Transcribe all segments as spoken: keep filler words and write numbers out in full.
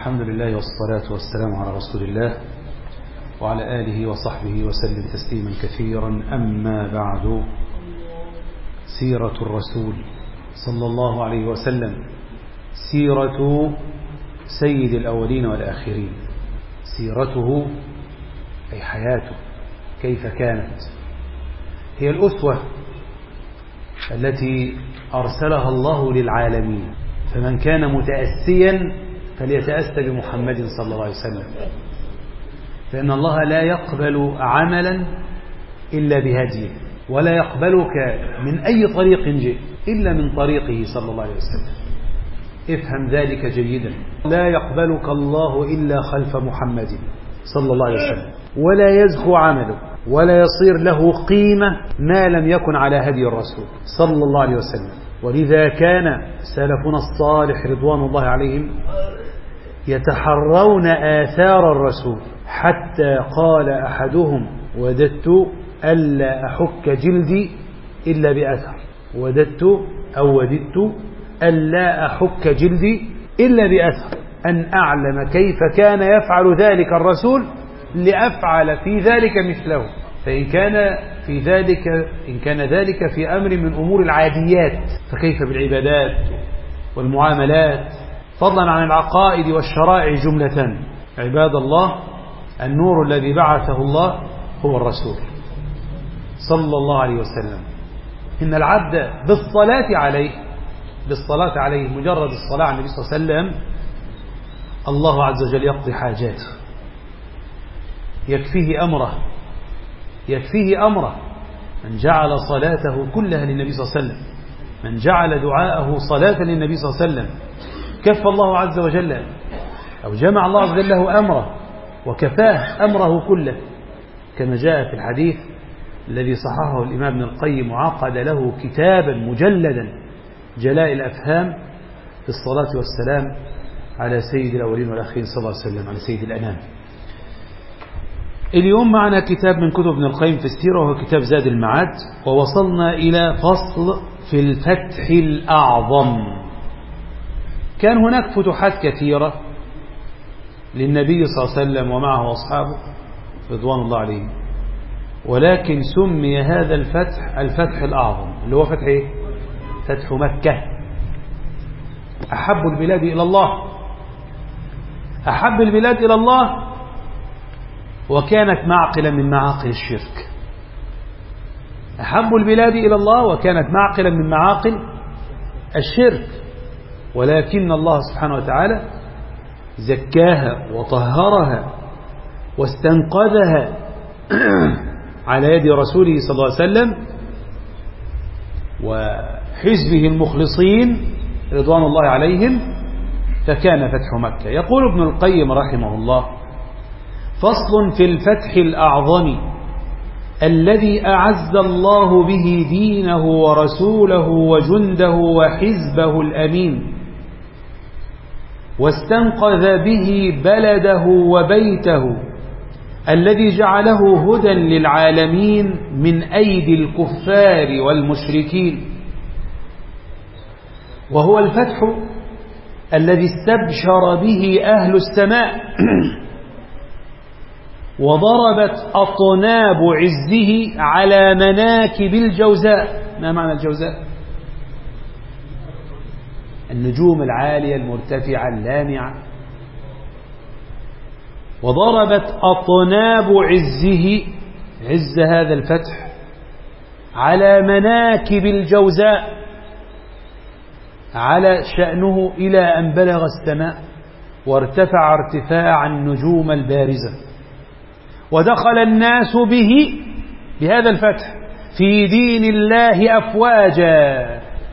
الحمد لله والصلاة والسلام على رسول الله وعلى آله وصحبه وسلم تسليما كثيرا. أما بعد، سيرة الرسول صلى الله عليه وسلم سيرة سيد الأولين والآخرين، سيرته أي حياته كيف كانت، هي الأسوة التي أرسلها الله للعالمين، فمن كان متأسيا فليتأسى بمحمد صلى الله عليه وسلم، فإن الله لا يقبل عملا إلا بهديه، ولا يقبلك من أي طريق جئت إلا من طريقه صلى الله عليه وسلم. افهم ذلك جيدا، لا يقبلك الله إلا خلف محمد صلى الله عليه وسلم، ولا يزكو عمله ولا يصير له قيمة ما لم يكن على هدي الرسول صلى الله عليه وسلم. ولذا كان سلفنا الصالح رضوان الله عليهم يتحرون آثار الرسول، حتى قال أحدهم: وددت ألا أحك جلدي إلا بأثر، وددت أو وددت ألا أحك جلدي إلا بأثر، أن أعلم كيف كان يفعل ذلك الرسول لأفعل في ذلك مثله. فإن كان في ذلك إن كان ذلك في أمر من أمور العاديات، فكيف بالعبادات والمعاملات، فضلا عن العقائد والشرائع جملة. عباد الله، النور الذي بعثه الله هو الرسول صلى الله عليه وسلم. إن العبد بالصلاة عليه بالصلاة عليه مجرد الصلاة على النبي صلى الله عليه وسلم الله عز وجل يقضي حاجاته، يكفيه أمره يكفيه أمره من جعل صلاته كلها للنبي صلى الله عليه وسلم، من جعل دعاءه صلاة للنبي صلى الله عليه وسلم، كف الله عز وجل أو جمع الله عز وجل له أمره وكفاه أمره كله، كما جاء في الحديث الذي صححه الإمام ابن القيم وعقد له كتابا مجلدا، جلاء الأفهام في الصلاة والسلام على سيد الأولين والآخرين صلى الله عليه وسلم، على سيد الأنام. اليوم معنا كتاب من كتب ابن القيم في السيرة، وهو كتاب زاد المعاد، ووصلنا إلى فصل في الفتح الأعظم. كان هناك فتوحات كثيرة للنبي صلى الله عليه وسلم ومعه أصحابه رضوان الله عليهم، ولكن سمي هذا الفتح الفتح الأعظم، اللي هو فتح إيه؟ فتح مكة. أحب البلاد إلى الله أحب البلاد إلى الله وكانت معقلا من معاقل الشرك. أحب البلاد إلى الله وكانت معقلا من معاقل الشرك، ولكن الله سبحانه وتعالى زكاها وطهرها واستنقذها على يد رسوله صلى الله عليه وسلم وحزبه المخلصين رضوان الله عليهم، فكان فتح مكة. يقول ابن القيم رحمه الله: فصل في الفتح الأعظم الذي أعز الله به دينه ورسوله وجنده وحزبه الأمين، واستنقذ به بلده وبيته الذي جعله هدى للعالمين من أيدي الكفار والمشركين، وهو الفتح الذي استبشر به أهل السماء وضربت أطناب عزه على مناكب الجوزاء. ما معنى الجوزاء؟ النجوم العالية المرتفعة اللامعة. وضربت أطناب عزه، عز هذا الفتح، على مناكب الجوزاء، على شأنه إلى أن بلغ السماء وارتفع ارتفاع النجوم البارزة، ودخل الناس به بهذا الفتح في دين الله أفواجا.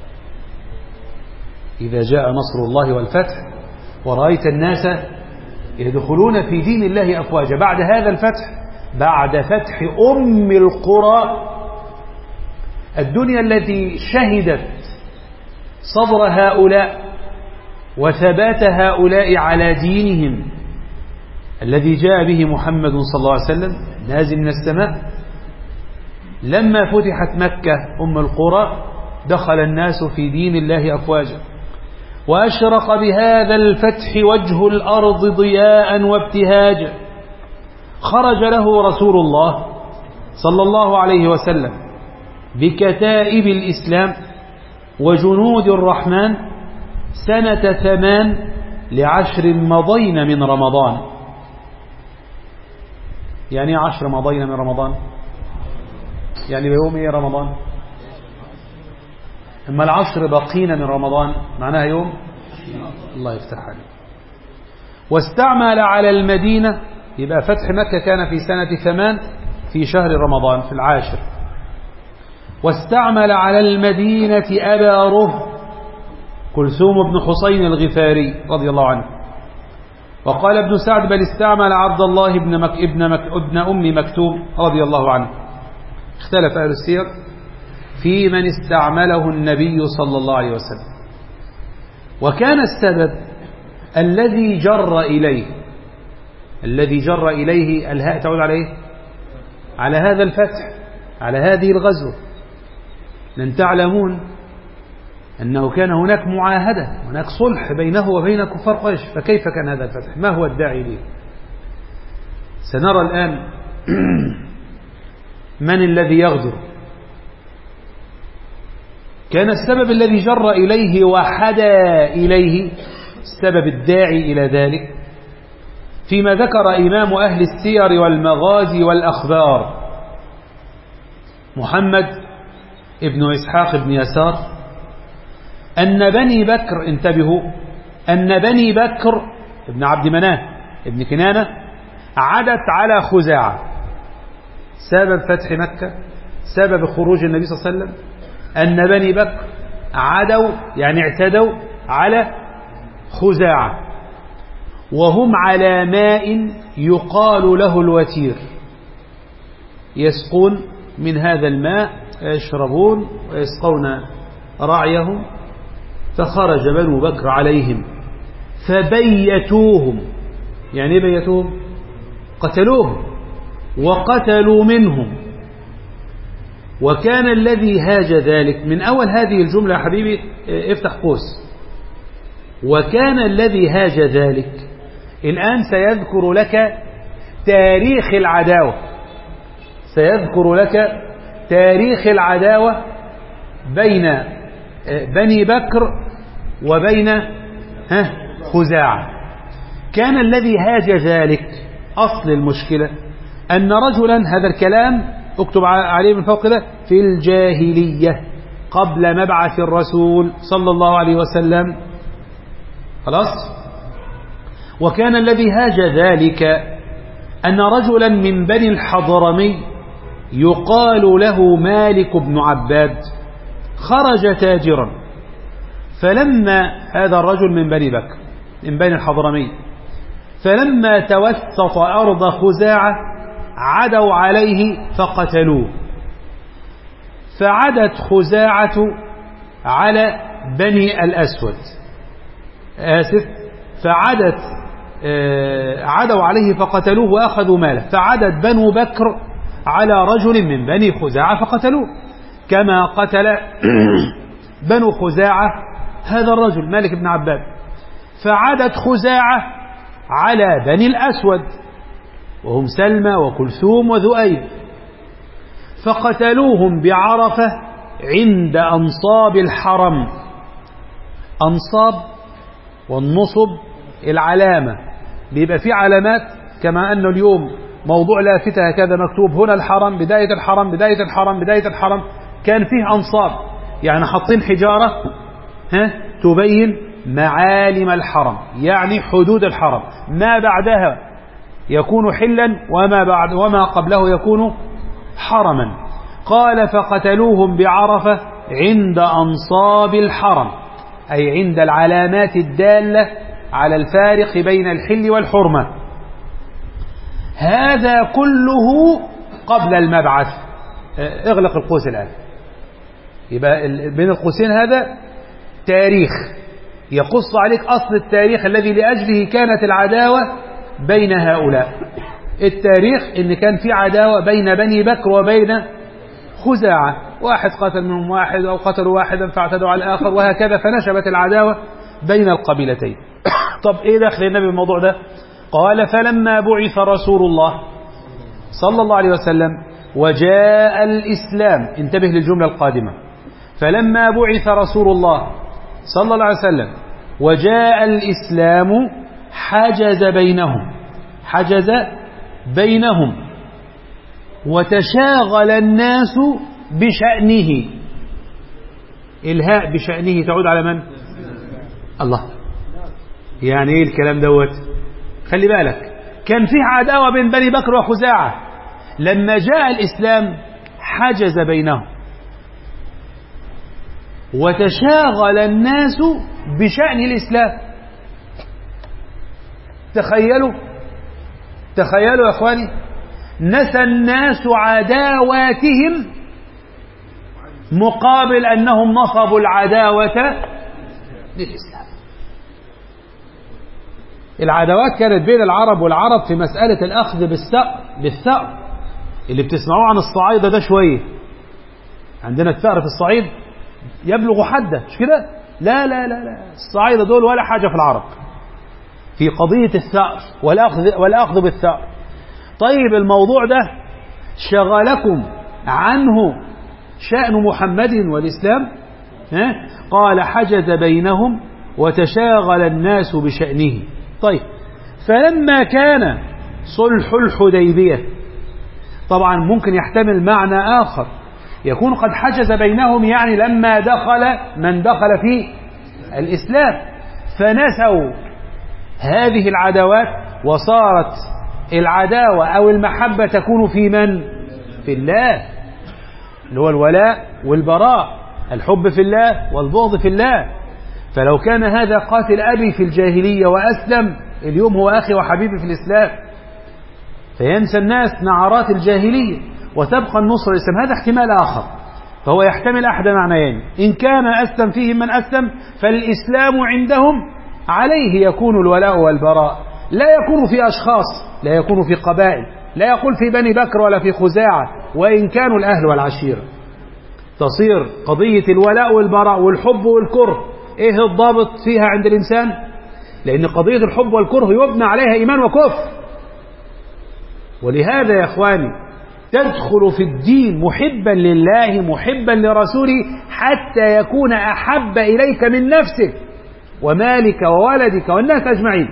إذا جاء نصر الله والفتح ورأيت الناس يدخلون في دين الله أفواجا بعد هذا الفتح، بعد فتح أم القرى، الدنيا التي شهدت صبر هؤلاء وثبات هؤلاء على دينهم الذي جاء به محمد صلى الله عليه وسلم نازل من السماء. لما فتحت مكة أم القرى دخل الناس في دين الله أفواجا، وأشرق بهذا الفتح وجه الأرض ضياء وابتهاجا. خرج له رسول الله صلى الله عليه وسلم بكتائب الإسلام وجنود الرحمن سنة ثمان لعشر مضين من رمضان. يعني عشر مضين من رمضان، يعني بيوم ايه رمضان؟ اما العشر بقين من رمضان معناها يوم، الله يفتح عليه. واستعمل على المدينة، يبقى فتح مكة كان في سنة ثمان في شهر رمضان في العاشر. واستعمل على المدينة أبا رهب كلثوم بن حسين الغفاري رضي الله عنه. وقال ابن سعد بل استعمل عبد الله بن, مك ابن, مك ابن أم مكتوم رضي الله عنه. اختلف أهل السير في من استعمله النبي صلى الله عليه وسلم. وكان السبب الذي جر إليه، الذي جر إليه الهاء تعود عليه على هذا الفتح، على هذه الغزوة. لن تعلمون أنه كان هناك معاهدة، هناك صلح بينه وبين كفار قريش، فكيف كان هذا الفتح؟ ما هو الداعي ليه؟ سنرى الآن من الذي يغدر. كان السبب الذي جر إليه وحدى إليه، السبب الداعي إلى ذلك، فيما ذكر إمام أهل السير والمغازي والأخبار محمد ابن إسحاق بن يسار أن بني بكر، انتبهوا، أن بني بكر ابن عبد مناف ابن كنانة عدت على خزاعة. سبب فتح مكة، سبب خروج النبي صلى الله عليه وسلم، أن بني بكر عدوا يعني اعتدوا على خزاعة، وهم على ماء يقال له الوتير، يسقون من هذا الماء يشربون ويسقون رعيهم. فخرج بنو بكر عليهم فبيتوهم، يعني بيتوهم قتلوهم وقتلوا منهم. وكان الذي هاج ذلك، من أول هذه الجملة يا حبيبي افتح قوس، وكان الذي هاج ذلك الآن سيذكر لك تاريخ العداوة، سيذكر لك تاريخ العداوة بين بني بكر وبين خزاعة. كان الذي هاج ذلك، أصل المشكلة أن رجلا، هذا الكلام اكتب عليه من فوق ده، في الجاهلية قبل مبعث الرسول صلى الله عليه وسلم، خلاص. وكان الذي هاج ذلك أن رجلا من بني الحضرمي يقال له مالك بن عباد خرج تاجرا. فلما هذا الرجل من بني بكر من بني الحضرمي، فلما توسط أرض خزاعة عدوا عليه فقتلوه. فعدت خزاعة على بني الأسود، آسف، فعدت آه عدوا عليه فقتلوه وأخذوا ماله. فعدت بنو بكر على رجل من بني خزاعة فقتلوه، كما قتل بنو خزاعة هذا الرجل مالك بن عباد. فعدت خزاعة على بني الأسود وهم سلمى وكلثوم وذؤيب، فقتلوهم بعرفة عند أنصاب الحرم. أنصاب والنصب العلامة، بيبقى في علامات كما أنه اليوم موضوع لافتة هكذا مكتوب هنا الحرم، بداية الحرم، بداية الحرم، بداية الحرم. كان فيه أنصاب، يعني حاطين حجارة ها تبين معالم الحرم، يعني حدود الحرم، ما بعدها يكون حلا وما بعد وما قبله يكون حرما. قال فقتلوهم بعرفة عند أنصاب الحرم، أي عند العلامات الدالة على الفارق بين الحل والحرمة. هذا كله قبل المبعث. اغلق القوس الآن. يبقى بين القوسين هذا تاريخ يقص عليك أصل التاريخ الذي لأجله كانت العداوة بين هؤلاء. التاريخ إن كان في عداوة بين بني بكر وبين خزاعة، واحد قتل منهم واحد أو قتلوا واحدا فاعتدوا على الآخر، وهكذا فنشبت العداوة بين القبيلتين. طب إيه دخل النبي بالموضوع ده؟ قال فلما بعث رسول الله صلى الله عليه وسلم وجاء الإسلام، انتبه للجملة القادمة، فلما بعث رسول الله صلى الله عليه وسلم وجاء الإسلام حجز بينهم، حجز بينهم وتشاغل الناس بشأنه. الهاء بشأنه تعود على من؟ الله. يعني ايه الكلام دوت؟ خلي بالك، كان فيه عداوة بين بني بكر وخزاعة، لما جاء الإسلام حجز بينهم وتشاغل الناس بشأن الإسلام. تخيلوا تخيلوا يا أخواني، نسى الناس عداواتهم مقابل أنهم نصبوا العداوة للإسلام. العداوات كانت بين العرب والعرب في مسألة الأخذ بالثأر بالثأر اللي بتسمعوه عن الصعايدة ده شوية. عندنا الثأر في الصعيد يبلغ حده، مش كده؟ لا لا لا لا، الصعايدة دول ولا حاجة في العرب في قضية الثأر والأخذ, والأخذ بالثأر. طيب الموضوع ده شغلكم عنه شأن محمد والإسلام؟ ها؟ قال حجز بينهم وتشاغل الناس بشأنه. طيب فلما كان صلح الحديبية، طبعا ممكن يحتمل معنى آخر، يكون قد حجز بينهم يعني لما دخل من دخل في الإسلام فنسوا هذه العداوات، وصارت العداوة أو المحبة تكون في من؟ في الله، اللي هو الولاء والبراء، الحب في الله والبغض في الله. فلو كان هذا قاتل أبي في الجاهلية وأسلم، اليوم هو أخي وحبيبي في الإسلام، فينسى الناس نعرات الجاهلية وتبقى النصر الإسلام. هذا احتمال آخر، فهو يحتمل أحد معنيين: إن كان أسلم فيهم من أسلم فالإسلام عندهم عليه يكون الولاء والبراء، لا يكون في أشخاص، لا يكون في قبائل، لا يقول في بني بكر ولا في خزاعة وإن كانوا الأهل والعشيرة. تصير قضية الولاء والبراء والحب والكره إيه الضابط فيها عند الإنسان؟ لأن قضية الحب والكره يبنى عليها إيمان وكفر. ولهذا يا إخواني تدخل في الدين محبا لله محبا لرسوله حتى يكون أحب إليك من نفسك ومالك وولدك والناس أجمعين.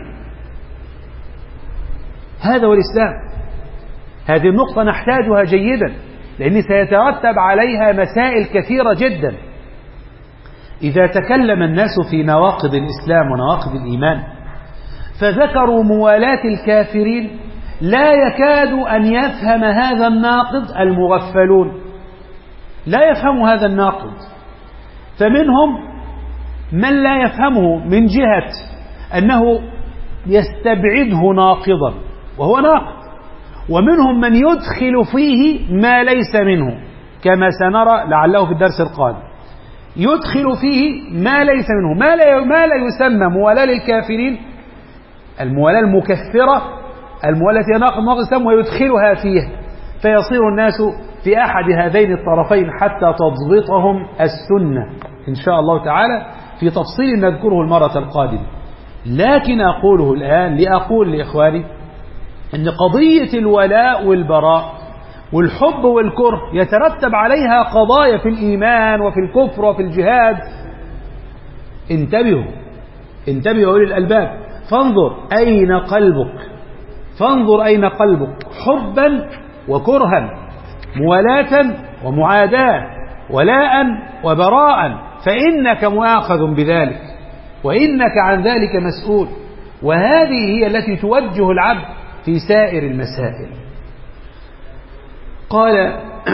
هذا هو الإسلام. هذه النقطة نحتاجها جيدا، لأن سيترتب عليها مسائل كثيرة جدا. إذا تكلم الناس في نواقض الإسلام ونواقض الإيمان فذكروا موالاة الكافرين، لا يكاد أن يفهم هذا الناقض المغفلون، لا يفهم هذا الناقض. فمنهم من لا يفهمه من جهة أنه يستبعده ناقضا وهو ناقض، ومنهم من يدخل فيه ما ليس منه، كما سنرى لعله في الدرس القادم. يدخل فيه ما ليس منه، ما لا, ما لا يسمى موالاة للكافرين، الموالاة المكفرة، الموالاة التي ناقض ناقض الإسلام، ويدخلها فيها، فيصير الناس في أحد هذين الطرفين حتى تضبطهم السنة إن شاء الله تعالى في تفصيل نذكره المرة القادمة. لكن أقوله الآن لأقول لإخواني أن قضية الولاء والبراء والحب والكره يترتب عليها قضايا في الإيمان وفي الكفر وفي الجهاد. انتبهوا انتبهوا أولي الألباب، فانظر أين قلبك، فانظر أين قلبك، حبا وكرها، موالاة ومعاداة، ولاء وبراء، فإنك مؤاخذ بذلك وإنك عن ذلك مسؤول. وهذه هي التي توجه العبد في سائر المسائل. قال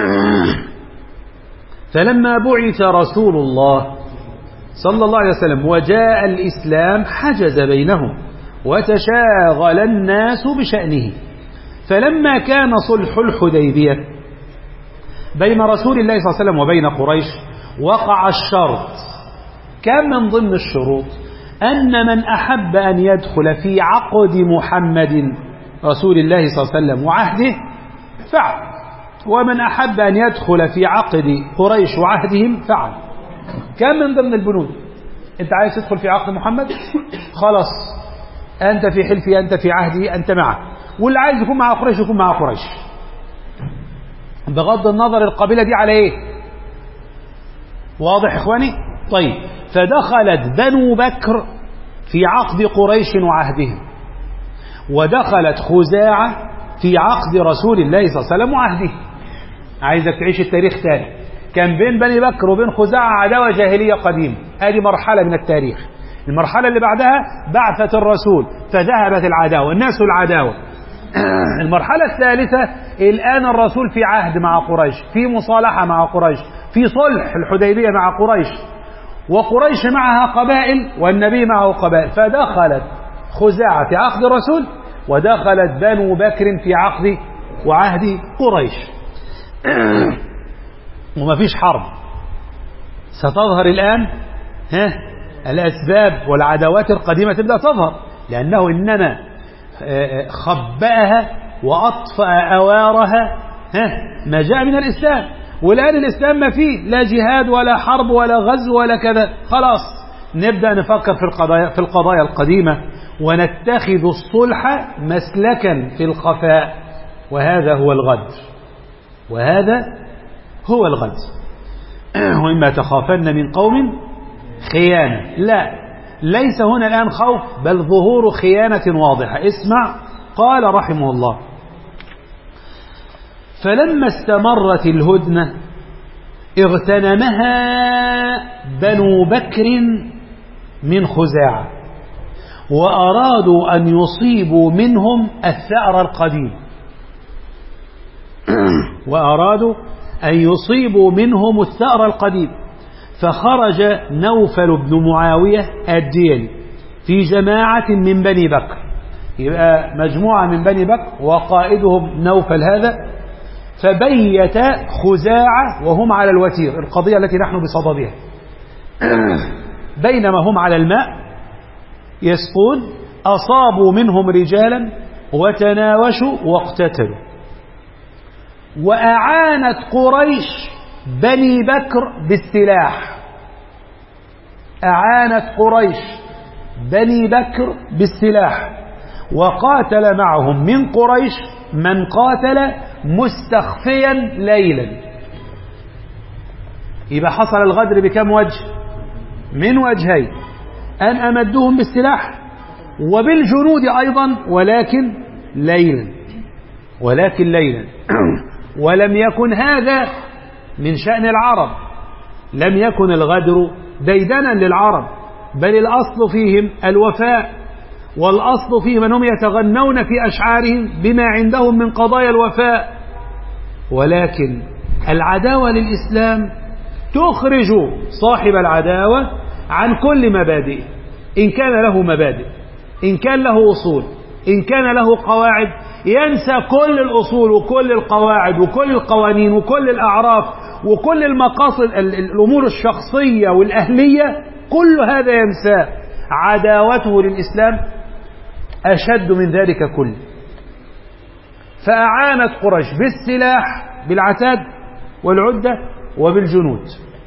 فلما بعث رسول الله صلى الله عليه وسلم وجاء الإسلام حجز بينهم وتشاغل الناس بشأنه. فلما كان صلح الحديبية بين رسول الله صلى الله عليه وسلم وبين قريش وقع الشرط. كان من ضمن الشروط أن من أحب أن يدخل في عقد محمد رسول الله صلى الله عليه وسلم وعهده فعل، ومن أحب أن يدخل في عقد قريش وعهدهم فعل. كان من ضمن البنود أنت عايز تدخل في عقد محمد؟ خلاص أنت في حلفي، أنت في عهدي، أنت معه. واللي عايز يكون مع قريش يكون مع قريش، بغض النظر القبيلة دي على إيه. واضح إخواني؟ طيب، فدخلت بنو بكر في عقد قريش وعهدهم، ودخلت خزاعة في عقد رسول الله صلى الله عليه وسلم وعهده. عايزك تعيش التاريخ تاني. كان بين بني بكر وبين خزاعة عداوة جاهلية قديمة، هذه مرحلة من التاريخ. المرحلة اللي بعدها بعثة الرسول فذهبت العداوة، الناس العداوة. المرحلة الثالثة الآن الرسول في عهد مع قريش، في مصالحة مع قريش، في صلح الحديبية مع قريش، وقريش معها قبائل والنبي معه قبائل. فدخلت خزاعة في عقد الرسول، ودخلت بنو بكر في عقد وعهد قريش. وما فيش حرب. ستظهر الآن ها الأسباب والعداوات القديمة تبدأ تظهر، لأنه إنما خبأها وأطفأ أوارها ها ما جاء من الإسلام. والآن الإسلام ما فيه لا جهاد ولا حرب ولا غزو ولا كذا. خلاص نبدأ نفكر في القضايا في القضايا القديمة، ونتخذ الصلح مسلكا في الخفاء، وهذا هو الغدر، وهذا هو الغدر. وإما تخافن من قوم خيانة، لا، ليس هنا الآن خوف، بل ظهور خيانة واضحة. اسمع، قال رحمه الله: فلما استمرت الهدنة اغتنمها بنو بكر من خزاعة، وأرادوا أن يصيبوا منهم الثأر القديم وأرادوا أن يصيبوا منهم الثأر القديم فخرج نوفل بن معاوية الديلي في جماعة من بني بكر. يبقى مجموعة من بني بكر وقائدهم نوفل هذا، فبيت خزاعة وهم على الوتير، القضية التي نحن بصددها، بينما هم على الماء يسقون أصابوا منهم رجالا وتناوشوا واقتتلوا. وأعانت قريش بني بكر بالسلاح، أعانت قريش بني بكر بالسلاح، وقاتل معهم من قريش من قاتل مستخفيا ليلا. يبقى حصل الغدر بكم وجه؟ من وجهين: أن أمدوهم بالسلاح وبالجنود أيضا، ولكن ليلا، ولكن ليلا. ولم يكن هذا من شأن العرب، لم يكن الغدر ديدنا للعرب، بل الأصل فيهم الوفاء، والأصل فيهم أنهم يتغنون في أشعارهم بما عندهم من قضايا الوفاء. ولكن العداوة للإسلام تخرج صاحب العداوة عن كل مبادئ، إن كان له مبادئ، إن كان له أصول، إن كان له قواعد، ينسى كل الأصول وكل القواعد وكل القوانين وكل الأعراف وكل المقاصد، الأمور الشخصية والأهلية، كل هذا ينسى. عداوته للإسلام أشد من ذلك كله. فأعانت قريش بالسلاح، بالعتاد والعدة وبالجنود.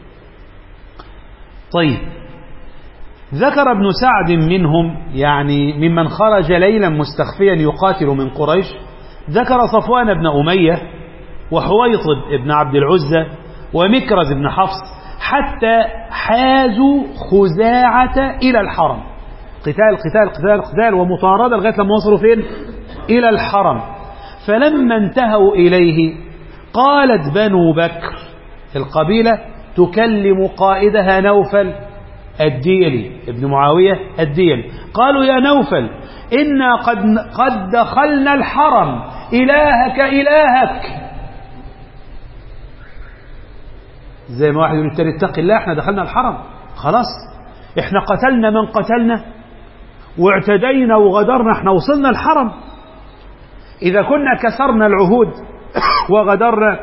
طيب، ذكر ابن سعد منهم، يعني ممن خرج ليلا مستخفيا يقاتل من قريش، ذكر صفوان بن أمية وحويطب بن عبد العزة ومكرز بن حفص، حتى حازوا خزاعة إلى الحرم. قتال قتال قتال قتال ومطاردة لغاية لما وصلوا فين؟ إلى الحرم. فلما انتهوا إليه قالت بنو بكر القبيلة تكلم قائدها نوفل الديلي ابن معاوية الديلي، قالوا: يا نوفل، إنا قد, قد دخلنا الحرم، إلهك إلهك. زي ما واحد يقول التاني: اتق الله، احنا دخلنا الحرم خلاص، احنا قتلنا من قتلنا واعتدينا وغدرنا، احنا وصلنا الحرم. إذا كنا كسرنا العهود وغدرنا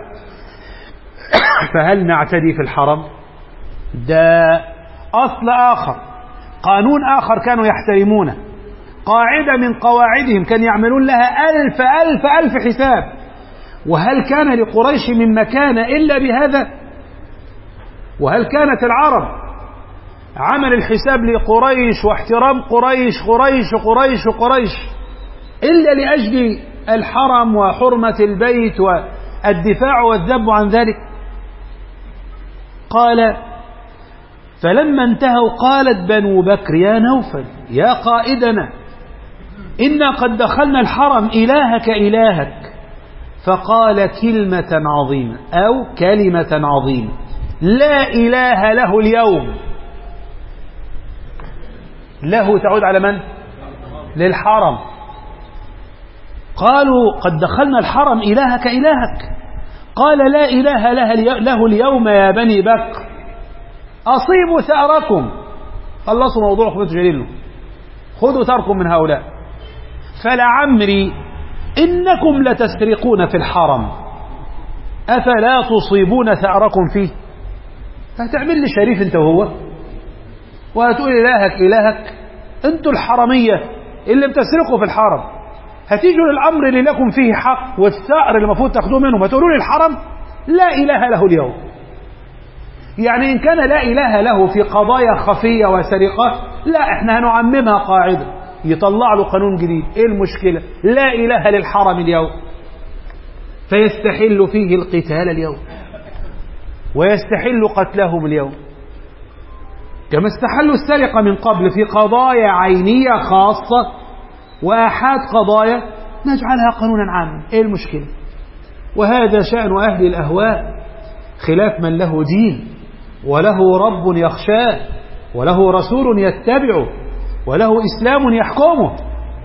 فهل نعتدي في الحرم؟ ده أصل آخر، قانون آخر كانوا يحترمونه، قاعدة من قواعدهم كانوا يعملون لها ألف ألف ألف حساب. وهل كان لقريش من مكان إلا بهذا؟ وهل كانت العرب عمل الحساب لقريش واحترام قريش قريش قريش قريش إلا لأجل الحرم وحرمة البيت والدفاع والذب عن ذلك. قال فلما انتهوا قالت بنو بكر يا نوفل يا قائدنا إنا قد دخلنا الحرم إلهك إلهك. فقال كلمة عظيمة أو كلمة عظيمة لا إله له اليوم. له تعود على من؟ للحرم. قالوا قد دخلنا الحرم إلهك إلهك. قال لا إله له اليوم يا بني بكر أصيبوا ثأركم. خلصوا موضوعكم انتوا جايين له، خذوا ثأركم من هؤلاء. فلعمري إنكم لتسرقون في الحرم أفلا تصيبون ثأركم فيه. هتعمل لي شريف انت وهو وهتقول إلهك إلهك؟ انتوا الحرمية اللي بتسرقوا في الحرم هتيجوا للأمر اللي لكم فيه حق والثأر اللي المفروض تاخدوه منهم هتقولوا لي الحرم لا إله له اليوم. يعني إن كان لا إله له في قضايا خفية وسرقة، لا احنا هنعممها قاعدة، يطلع له قانون جديد. ايه المشكلة؟ لا إله للحرم اليوم، فيستحل فيه القتال اليوم ويستحل قتلهم اليوم، كما استحلوا السرقة من قبل في قضايا عينية خاصة، وآحاد قضايا نجعلها قانونا عاما. ايه المشكلة؟ وهذا شأن أهل الأهواء، خلاف من له دين وله رب يخشاه وله رسول يتبعه وله إسلام يحكمه،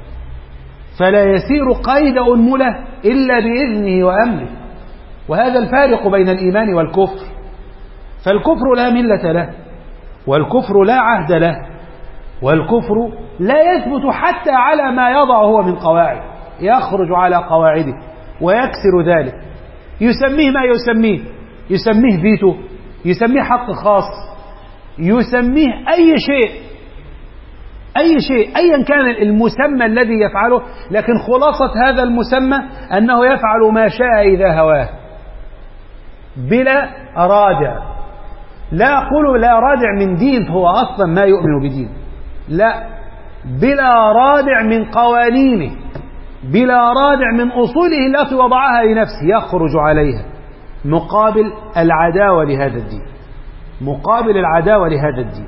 فلا يسير قيد أنملة إلا بإذنه وأمره. وهذا الفارق بين الإيمان والكفر، فالكفر لا ملة له، والكفر لا عهد له، والكفر لا يثبت حتى على ما يضع هو من قواعد، يخرج على قواعده ويكسر ذلك، يسميه ما يسميه، يسميه فيتو، يسميه حق خاص، يسميه أي شيء أي شيء أيا كان المسمى الذي يفعله، لكن خلاصة هذا المسمى أنه يفعل ما شاء إذا هواه بلا رادع. لا أقول لا رادع من دين، هو أصلا ما يؤمن بدين، لا، بلا رادع من قوانينه، بلا رادع من أصوله التي وضعها لنفسه، يخرج عليها مقابل العداوة لهذا الدين، مقابل العداوة لهذا الدين.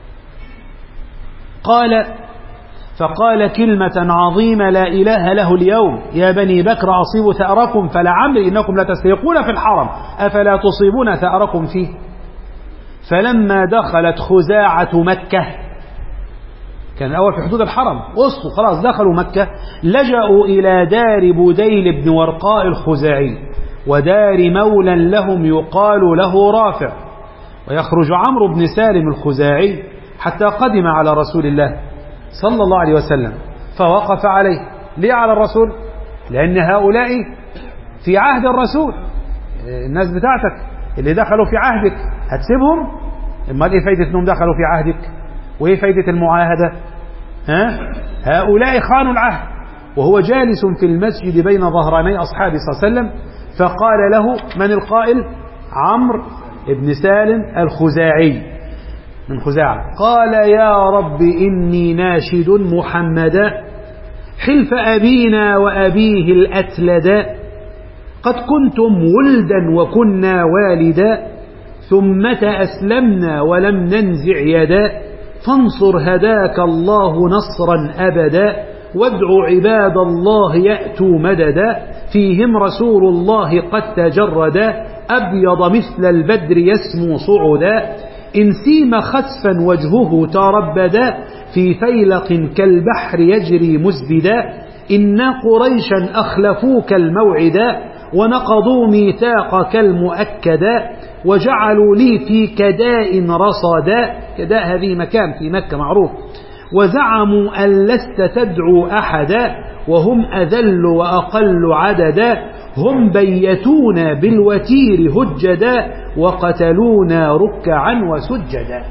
قال فقال كلمة عظيمة لا إله له اليوم يا بني بكر أصيبوا ثأركم فلعمري إنكم لتسرقون في الحرم أفلا تصيبون ثأركم فيه. فلما دخلت خزاعة مكة، كان الأول في حدود الحرم، وصلوا خلاص دخلوا مكة، لجأوا إلى دار بديل بن ورقاء الخزاعي ودار مولى لهم يقال له رافع. ويخرج عمرو بن سالم الخزاعي حتى قدم على رسول الله صلى الله عليه وسلم فوقف عليه. ليه على الرسول؟ لأن هؤلاء في عهد الرسول، الناس بتاعتك اللي دخلوا في عهدك هتسيبهم؟ اما ايه فايدة انهم دخلوا في عهدك؟ وايه فايدة المعاهدة؟ ها؟ هؤلاء خانوا العهد. وهو جالس في المسجد بين ظهراني أصحابه صلى الله عليه وسلم فقال له من القائل؟ عمرو بن سالم الخزاعي من خزاعة. قال يا رب إني ناشد محمدا حلف أبينا وأبيه الأتلدا قد كنتم ولدا وكنا والدا ثم أسلمنا ولم ننزع يدا فانصر هداك الله نصرا أبدا وادع عباد الله يأتوا مددا فيهم رسول الله قد تجردا أبيض مثل البدر يسمو صعدا إن سيم خسفا وجهه تربدا في فيلق كالبحر يجري مزبدا إن قريشا أخلفوك الموعدا ونقضوا ميثاقك المؤكدا وجعلوا لي في كداء رصدا. كداء هذه مكان في مكة معروف. وزعموا أن لست تدعو أحدا وهم أذل وأقل عددا هم بيتونا بالوتير هجدا وقتلونا ركعا وسجدا.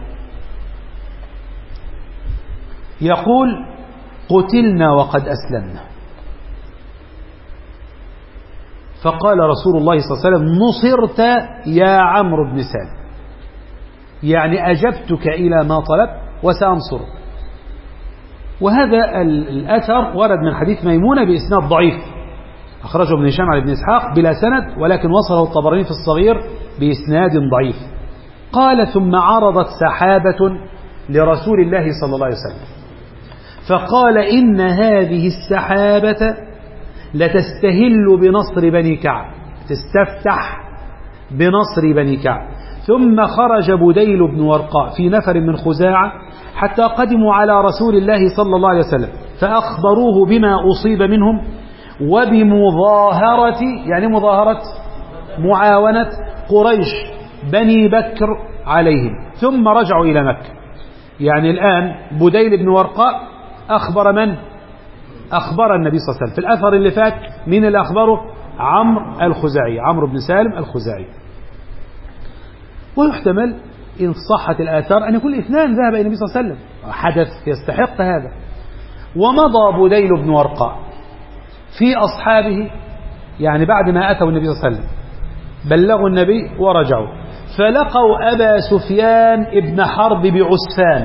يقول قتلنا وقد أسلمنا. فقال رسول الله صلى الله عليه وسلم نصرت يا عمرو بن سالم. يعني أجبتك إلى ما طلب وسأنصرك. وهذا الأثر ورد من حديث ميمونة بإسناد ضعيف، أخرجه ابن هشام عن ابن إسحاق بلا سند، ولكن وصله الطبراني في الصغير بإسناد ضعيف. قال: ثم عرضت سحابة لرسول الله صلى الله عليه وسلم فقال: إن هذه السحابة لتستهل بنصر بني كعب، تستفتح بنصر بني كعب. ثم خرج بديل بن ورقاء في نفر من خزاعة حتى قدموا على رسول الله صلى الله عليه وسلم فأخبروه بما أصيب منهم وبمظاهرة، يعني مظاهرة معاونة قريش بني بكر عليهم، ثم رجعوا إلى مكة. يعني الآن بديل بن ورقاء أخبر من؟ أخبر النبي صلى الله عليه وسلم. في الأثر اللي فات من اللي أخبره؟ عمرو الخزاعي، عمرو بن سالم الخزاعي. ويحتمل إن صحت الآثار أن يكون اثنان ذهب إلى النبي صلى الله عليه وسلم، حدث يستحق هذا. ومضى بديل بن ورقاء في أصحابه، يعني بعد ما أتوا النبي صلى الله عليه وسلم بلغوا النبي ورجعوا، فلقوا أبا سفيان ابن حرب بعسفان.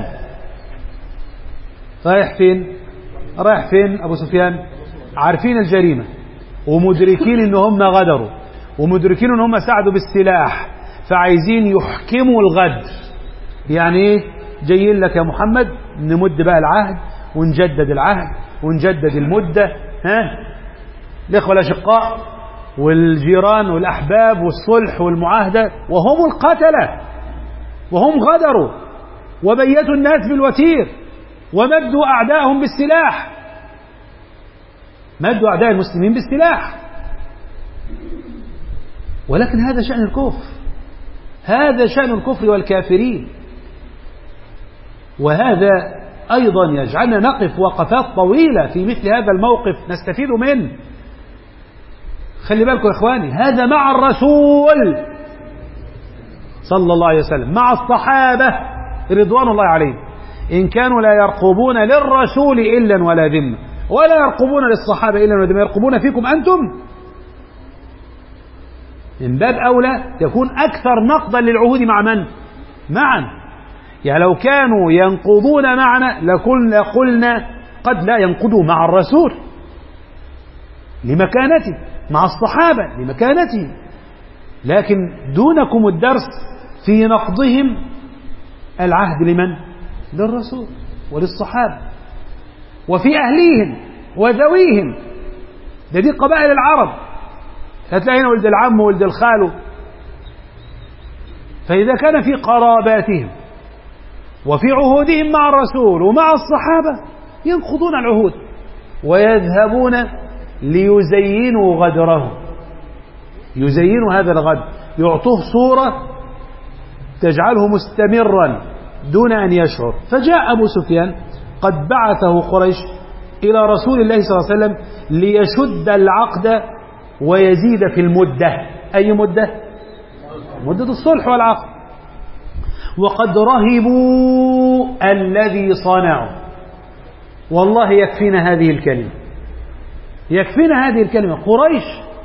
رايح فين؟ رايح فين أبو سفيان؟ عارفين الجريمة ومدركين إن هم غدروا ومدركين إن هم ساعدوا بالسلاح، فعايزين يحكموا الغدر. يعني ايه؟ جايين لك يا محمد نمد بقى العهد ونجدد العهد ونجدد المدة، ها الإخوة الأشقاء والجيران والأحباب والصلح والمعاهدة، وهم القتلة وهم غدروا وبيتوا الناس بالوتير ومدوا أعدائهم بالسلاح، مدوا أعداء المسلمين بالسلاح. ولكن هذا شأن الكفر، هذا شأن الكفر والكافرين. وهذا أيضا يجعلنا نقف وقفات طويلة في مثل هذا الموقف نستفيد منه. خلي بالكم يا إخواني، هذا مع الرسول صلى الله عليه وسلم، مع الصحابة رضوان الله عليهم، إن كانوا لا يرقبون للرسول إلا ولا ذمة، ولا يرقبون للصحابة إلا ولا ذمة، يرقبون فيكم أنتم، من باب أولى يكون أكثر نقضا للعهود مع من؟ معا. يعني لو كانوا ينقضون معنا لقلنا قلنا قد لا ينقضوا مع الرسول لمكانته، مع الصحابة لمكانته، لكن دونكم الدرس في نقضهم العهد لمن؟ للرسول وللصحابة وفي أهليهم وذويهم. ده دي قبائل العرب، هتلاقي هنا ولد العم وولد الخال. فإذا كان في قراباتهم وفي عهودهم مع الرسول ومع الصحابة ينقضون العهود ويذهبون ليزينوا غدرهم، يزينوا هذا الغدر، يعطوه صورة تجعله مستمرا دون أن يشعر. فجاء أبو سفيان قد بعثه قريش إلى رسول الله صلى الله عليه وسلم ليشد العقد ويزيد في المدة. أي مدة؟ مدة الصلح والعقد. وقد رهبوا الذي صنعوا. والله يكفينا هذه الكلمة، يكفينا هذه الكلمة. قريش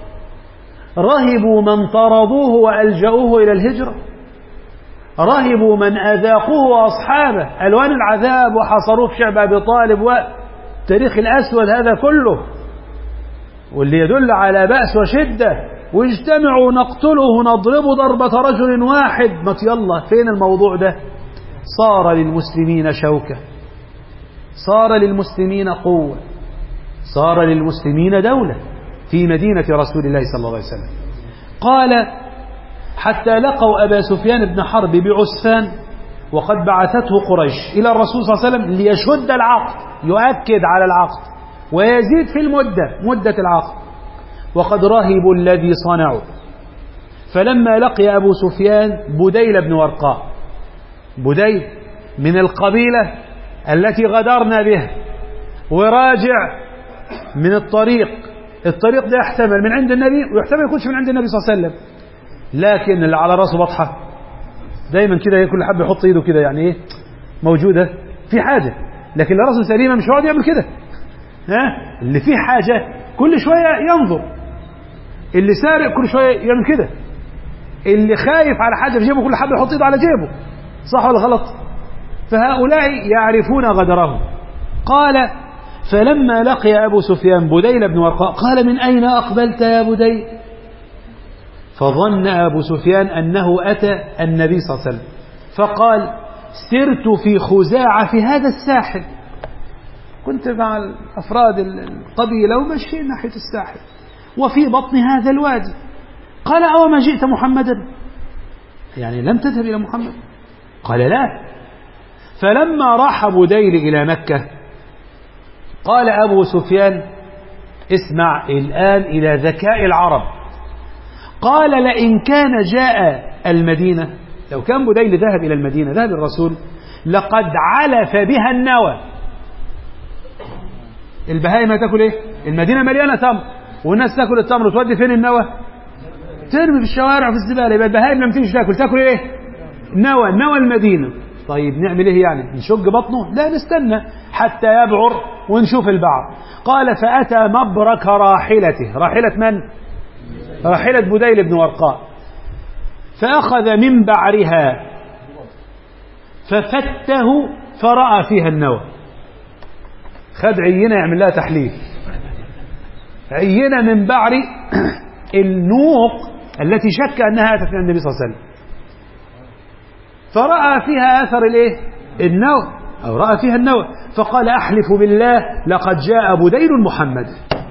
رهبوا من طردوه وألجأوه إلى الهجرة، رهبوا من أذاقوه أصحابه ألوان العذاب وحصروه في شعب أبي طالب والتاريخ الأسود هذا كله، واللي يدل على بأس وشدة. واجتمعوا نقتله نضرب ضربة رجل واحد. ما يلا فين الموضوع ده؟ صار للمسلمين شوكة، صار للمسلمين قوة، صار للمسلمين دولة في مدينة رسول الله صلى الله عليه وسلم. قال: حتى لقوا أبا سفيان بن حرب بعسفان وقد بعثته قريش إلى الرسول صلى الله عليه وسلم ليشد العقد، يؤكد على العقد ويزيد في المدة، مدة العقد. وقد رهبوا الذي صنعوا. فلما لقي أبو سفيان بديل بن ورقاء، بديل من القبيلة التي غدرنا بها، وراجع من الطريق، الطريق ده يحتمل من عند النبي ويحتمل يكونش من عند النبي صلى الله عليه وسلم، لكن اللي على راسه بطحة دايما كده كل حب يحط ايده كده، يعني ايه موجودة في حاجة، لكن اللي راسه سليمة مش هيقعد يعمل كده. ها اللي فيه حاجة كل شوية ينظر، اللي سارق كل شوية يعمل كده، اللي خايف على حاجة في جيبه كل حب يحط ايده على جيبه. صح ولا غلط؟ فهؤلاء يعرفون غدرهم. قال فلما لقي أبو سفيان بديل بن ورقاء قال من أين أقبلت يا بديل؟ فظن أبو سفيان أنه أتى النبي صلى الله عليه وسلم فقال سرت في خزاعة في هذا الساحل، كنت مع أفراد القبيلة ومشينا ناحية الساحل وفي بطن هذا الوادي. قال أو ما جئت محمدا؟ يعني لم تذهب إلى محمد؟ قال لا. فلما راح بديل إلى مكة قال أبو سفيان اسمع الآن إلى ذكاء العرب، قال لئن كان جاء المدينة، لو كان بديل ذهب إلى المدينة ذهب الرسول لقد علف بها النوى. البهائم تأكل إيه؟ المدينة مليانة تمر والناس تأكل التمر وتودي فين النوى؟ ترمي في الشوارع في الزبالة. يبقى البهائم لم تيجي تأكل تأكل إيه؟ نوى نوى المدينة. طيب نعمل إيه يعني؟ نشق بطنه؟ لا نستنى حتى يبعر ونشوف البعر. قال فأتى مبرك راحلته، راحلة من؟ راحلة بديل بن ورقاء، فأخذ من بعرها ففته فرأى فيها النوى. خد عينة يعمل لها تحليل، عينة من بعر النوق التي شك أنها أتت من النبي صلى الله عليه وسلم، فرأى فيها أثر الإيه؟ النوى، أو رأى فيها النوى، فقال أحلف بالله لقد جاء بديل محمد.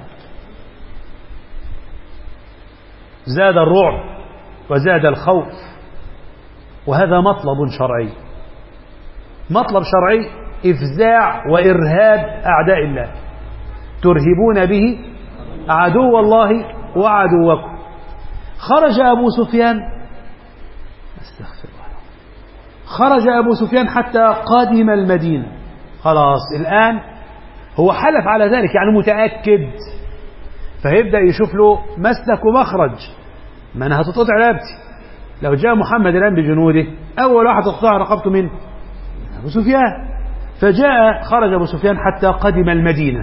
زاد الرعب وزاد الخوف، وهذا مطلب شرعي، مطلب شرعي إفزاع وإرهاب أعداء الله، ترهبون به عدو الله وعدوكم. خرج أبو سفيان استغفر الله خرج أبو سفيان حتى قدم المدينة. خلاص الآن هو حلف على ذلك، يعني متأكد، فيبدأ يشوف له مسلك ومخرج. ما أنا هتتقطع رقبتي لو جاء محمد الآن بجنوده، أول واحد تقطع رقبته من أبو سفيان. فجاء خرج أبو سفيان حتى قدم المدينة.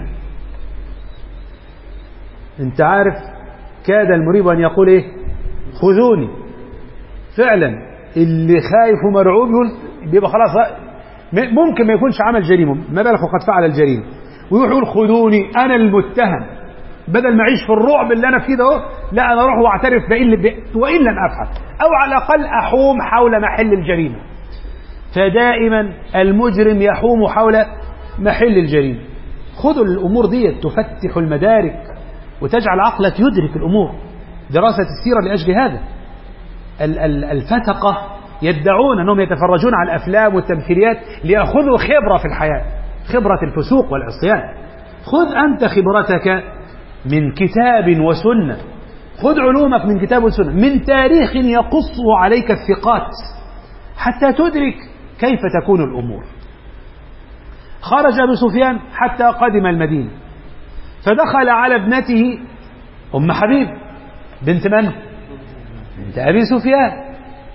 أنت عارف كاد المريب أن يقول إيه؟ خذوني. فعلا اللي خايف ومرعوب بيبقى خلاص، ممكن ما يكونش عمل جريمة، ما بالك وقد فعل الجريمة، ويروح يقول خذوني أنا المتهم، بدل ما أعيش في الرعب اللي أنا فيه ده، لا أنا أروح وأعترف بإن وإن لم أفعل، أو على الأقل أحوم حول محل الجريمة. فدائما المجرم يحوم حول محل الجريمة. خذوا الأمور دي تفتح المدارك وتجعل عقلك يدرك الأمور. دراسة السيرة لأجل هذا. الفتقة يدعون أنهم يتفرجون على الأفلام والتمثيليات ليأخذوا خبرة في الحياة، خبرة الفسوق والعصيان. خذ أنت خبرتك من كتاب وسنة، خذ علومك من كتاب وسنة، من تاريخ يقص عليك الثقات حتى تدرك كيف تكون الأمور. خرج أبو سفيان حتى قدم المدينة، فدخل على ابنته أم حبيب بنت من؟ بنت أبي سفيان،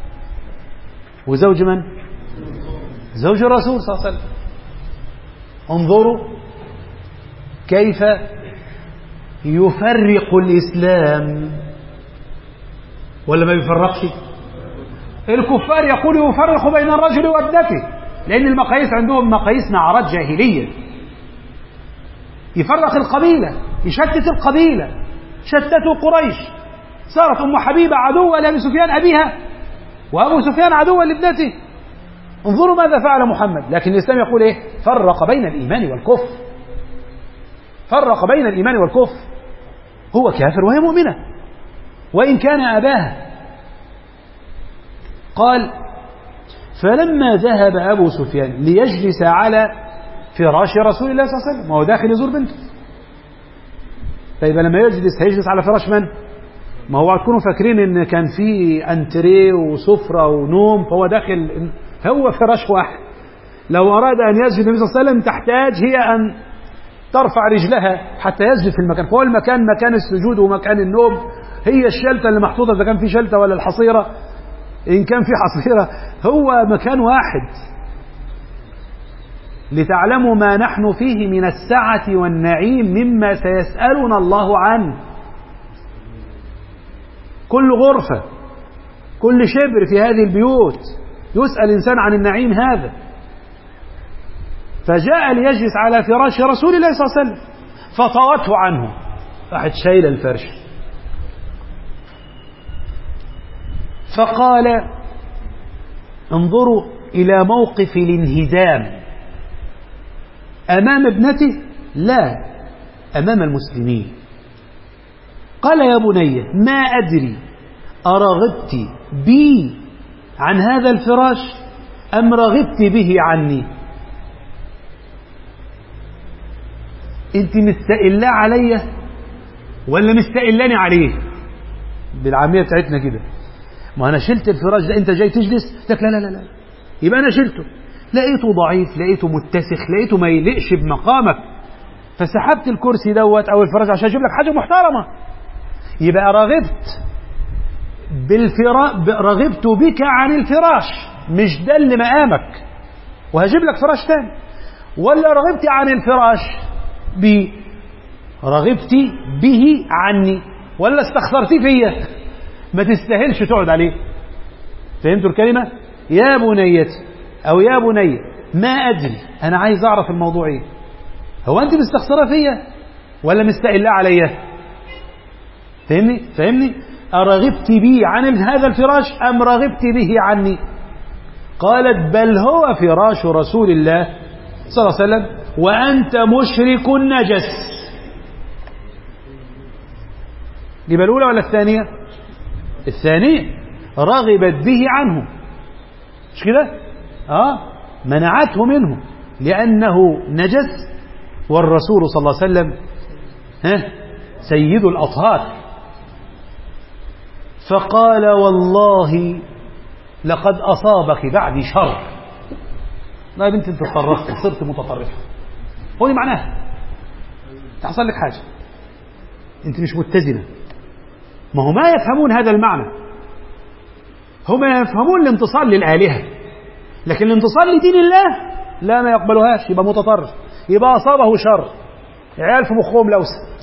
وزوج من؟ زوج الرسول صلى الله عليه وسلم. انظروا كيف يفرق الإسلام، ولا ما يفرقش؟ الكفار يقول يفرق بين الرجل وابنته، لأن المقاييس عندهم مقاييس نعرات جاهلية. يفرق القبيلة، يشتت القبيلة، شتتوا قريش، صارت أم حبيبة عدوة لأبي سفيان أبيها، وأبو سفيان عدوة لابنته. انظروا ماذا فعل محمد. لكن الإسلام يقول إيه؟ فرق بين الإيمان والكفر، فرق بين الإيمان والكفر. هو كافر وهي مؤمنة وإن كان أباها. قال فلما ذهب أبو سفيان ليجلس على فراش رسول الله صلى الله عليه وسلم، وهو داخل يزور بنته، طيب لما يجلس هيجلس على فراش من؟ ما هو تكونوا فاكرين ان كان في انتريه وسفرة ونوم، فهو داخل هو فراش واحد. لو أراد أن يسجد النبي صلى الله عليه وسلم تحتاج هي أن ترفع رجلها حتى يسجد في المكان، فهو المكان مكان السجود ومكان النوم، هي الشلتة اللي محطوطة إذا كان في شلتة ولا الحصيرة إن كان في حصيرة، هو مكان واحد. لتعلموا ما نحن فيه من السعة والنعيم مما سيسألنا الله عنه. كل غرفة، كل شبر في هذه البيوت يسأل إنسان عن النعيم هذا. فجاء ليجلس على فراش رسول الله صلى الله عليه وسلم فطوته عنه، راحت شايله الفرش. فقال انظروا إلى موقف الانهزام أمام ابنته، لا أمام المسلمين. قال يا بني ما أدري أرغبت بي عن هذا الفراش أم رغبت به عني؟ أنت مستقلة علي ولا مستقلاني عليه؟ بالعامية بتاعتنا كده. ما أنا شلت الفراش ده، أنت جاي تجلس لك لا لا لا لا، يبقى أنا شلته، لقيته ضعيف، لقيته متسخ، لقيته ما يلقش بمقامك، فسحبت الكرسي دوت أو الفراش عشان أجيب لك حاجة محترمة. يبقى رغبت بالفراش، رغبت بك عن الفراش، مش ده اللي مقامك وهجيب لك فراش تاني. ولا رغبت عن الفراش ب رغبت به عني، ولا استخسرتي فيا ما تستاهلش تقعد عليه. فهمتوا الكلمة؟ يا بنيتي أو يا بني ما أدري، أنا عايز أعرف الموضوع إيه. هو أنت مستخسرة فيا ولا مستقلة عليا؟ فهمني؟ فهمني؟ أرغبت بي عن هذا الفراش أم رغبت به عني؟ قالت بل هو فراش رسول الله صلى الله عليه وسلم وأنت مشرك نجس. دي الأولى ولا الثانية؟ الثانية، رغبت به عنه، مش كده؟ آه منعته منه لأنه نجس، والرسول صلى الله عليه وسلم ها سيد الأطهار. فقال والله لقد أصابك بعد شر. لا يا بنت انت تطرفت، صرت متطرفة. هو دي معناها تحصل لك حاجة، انت مش متزنة. ما هم ما يفهمون هذا المعنى، هم يفهمون الانتصار للآلهة، لكن الانتصار لدين الله لا ما يقبلوهاش. يبقى متطرف، يبقى أصابه شر، عيال في مخهم لوسة.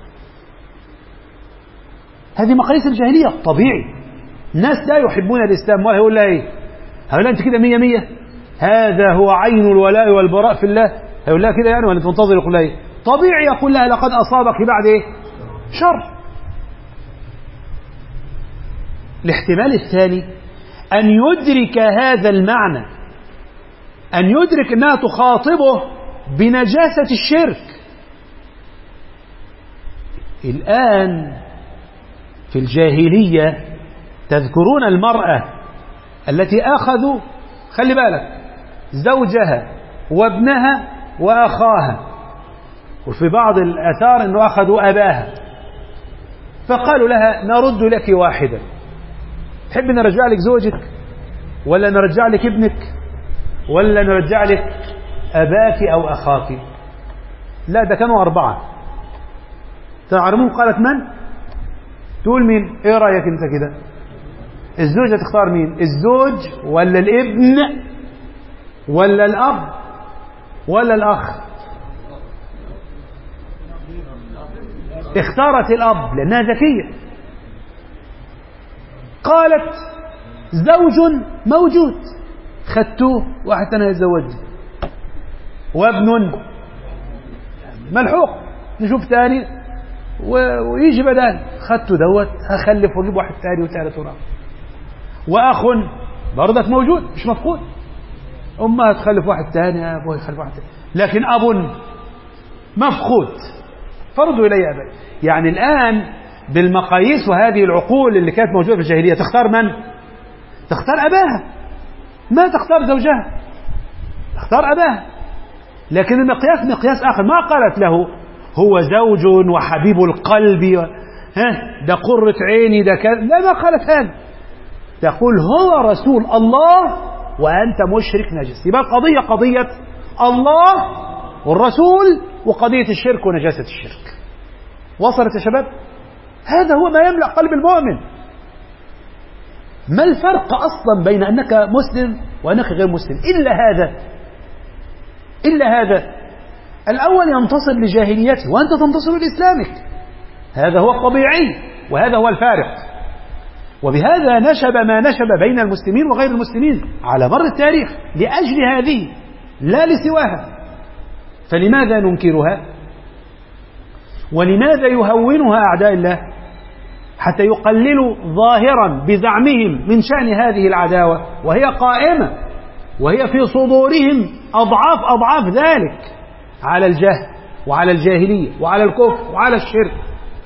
هذه مقاييس الجاهلية طبيعي. الناس لا يحبون الإسلام، ولا يقول لها إيه؟ هقول أنت كده مية مية، هذا هو عين الولاء والبراء في الله، هيقول لها كده يعني ولا تنتظر يقول لها إيه؟ طبيعي يقول لها لقد أصابك بعد إيه؟ شر. الاحتمال الثاني أن يدرك هذا المعنى، أن يدرك أنها تخاطبه بنجاسة الشرك. الآن في الجاهلية تذكرون المرأة التي أخذوا، خلي بالك، زوجها وابنها وأخاها، وفي بعض الآثار أنه أخذوا أباها، فقالوا لها نرد لك واحدا، تحب نرجع لك زوجك ولا نرجع لك ابنك ولا نرجع لك أباك أو أخاك؟ لا ده كانوا أربعة. تعلمون قالت من؟ تقول مين؟ ايه رأيك انت كده؟ الزوجة تختار مين؟ الزوج ولا الابن ولا الأب ولا الأخ؟ اختارت الأب لأنها ذكية. قالت زوج موجود خدتوه واحد تاني يتزوج، وابن ملحوق نشوف تاني ويجي بدال، خدته دوت هخلف واجيب واحد تاني وثالث ورابع، واخ برضك موجود مش مفقود، امها تخلف واحد تاني، ابوها يخلف واحد تاني، لكن اب مفقود. فرضوا الي ابي. يعني الان بالمقاييس وهذه العقول اللي كانت موجوده في الجاهليه تختار من؟ تختار اباها، ما تختار زوجها، تختار اباها. لكن المقياس مقياس اخر، ما قالت له هو زوج وحبيب القلب ها ده قرة عيني ده كذا، لا ما قالت هذا، تقول هو رسول الله وأنت مشرك نجس. يبقى القضية قضية الله والرسول وقضية الشرك ونجاسة الشرك. وصلت يا شباب؟ هذا هو ما يملأ قلب المؤمن. ما الفرق أصلا بين أنك مسلم وأنك غير مسلم إلا هذا، إلا هذا. الأول ينتصر لجاهليته وأنت تنتصر لإسلامك، هذا هو الطبيعي وهذا هو الفارق. وبهذا نشب ما نشب بين المسلمين وغير المسلمين على مر التاريخ لأجل هذه لا لسواها. فلماذا ننكرها؟ ولماذا يهونها أعداء الله حتى يقللوا ظاهرا بزعمهم من شأن هذه العداوة وهي قائمة وهي في صدورهم أضعاف أضعاف ذلك على الجهل وعلى الجاهلية وعلى الكفر وعلى الشرك.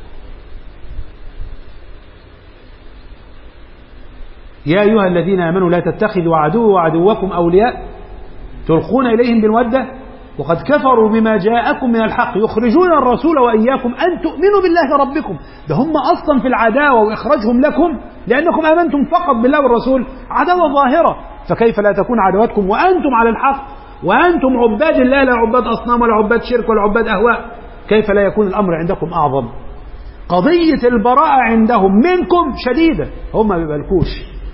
يا أيها الذين آمنوا لا تتخذوا عدو وعدوكم أولياء تلقون إليهم بالمودة وقد كفروا بما جاءكم من الحق يخرجون الرسول وإياكم أن تؤمنوا بالله ربكم. ده هم أصلا في العداوة وإخراجهم لكم لأنكم آمنتم فقط بالله والرسول عداوة ظاهرة، فكيف لا تكون عداوتكم وأنتم على الحق وأنتم عباد الله لا عباد أصنام ولا عباد شرك ولا عباد أهواء؟ كيف لا يكون الأمر عندكم أعظم؟ قضية البراءة عندهم منكم شديدة، هم ما بيبالكوش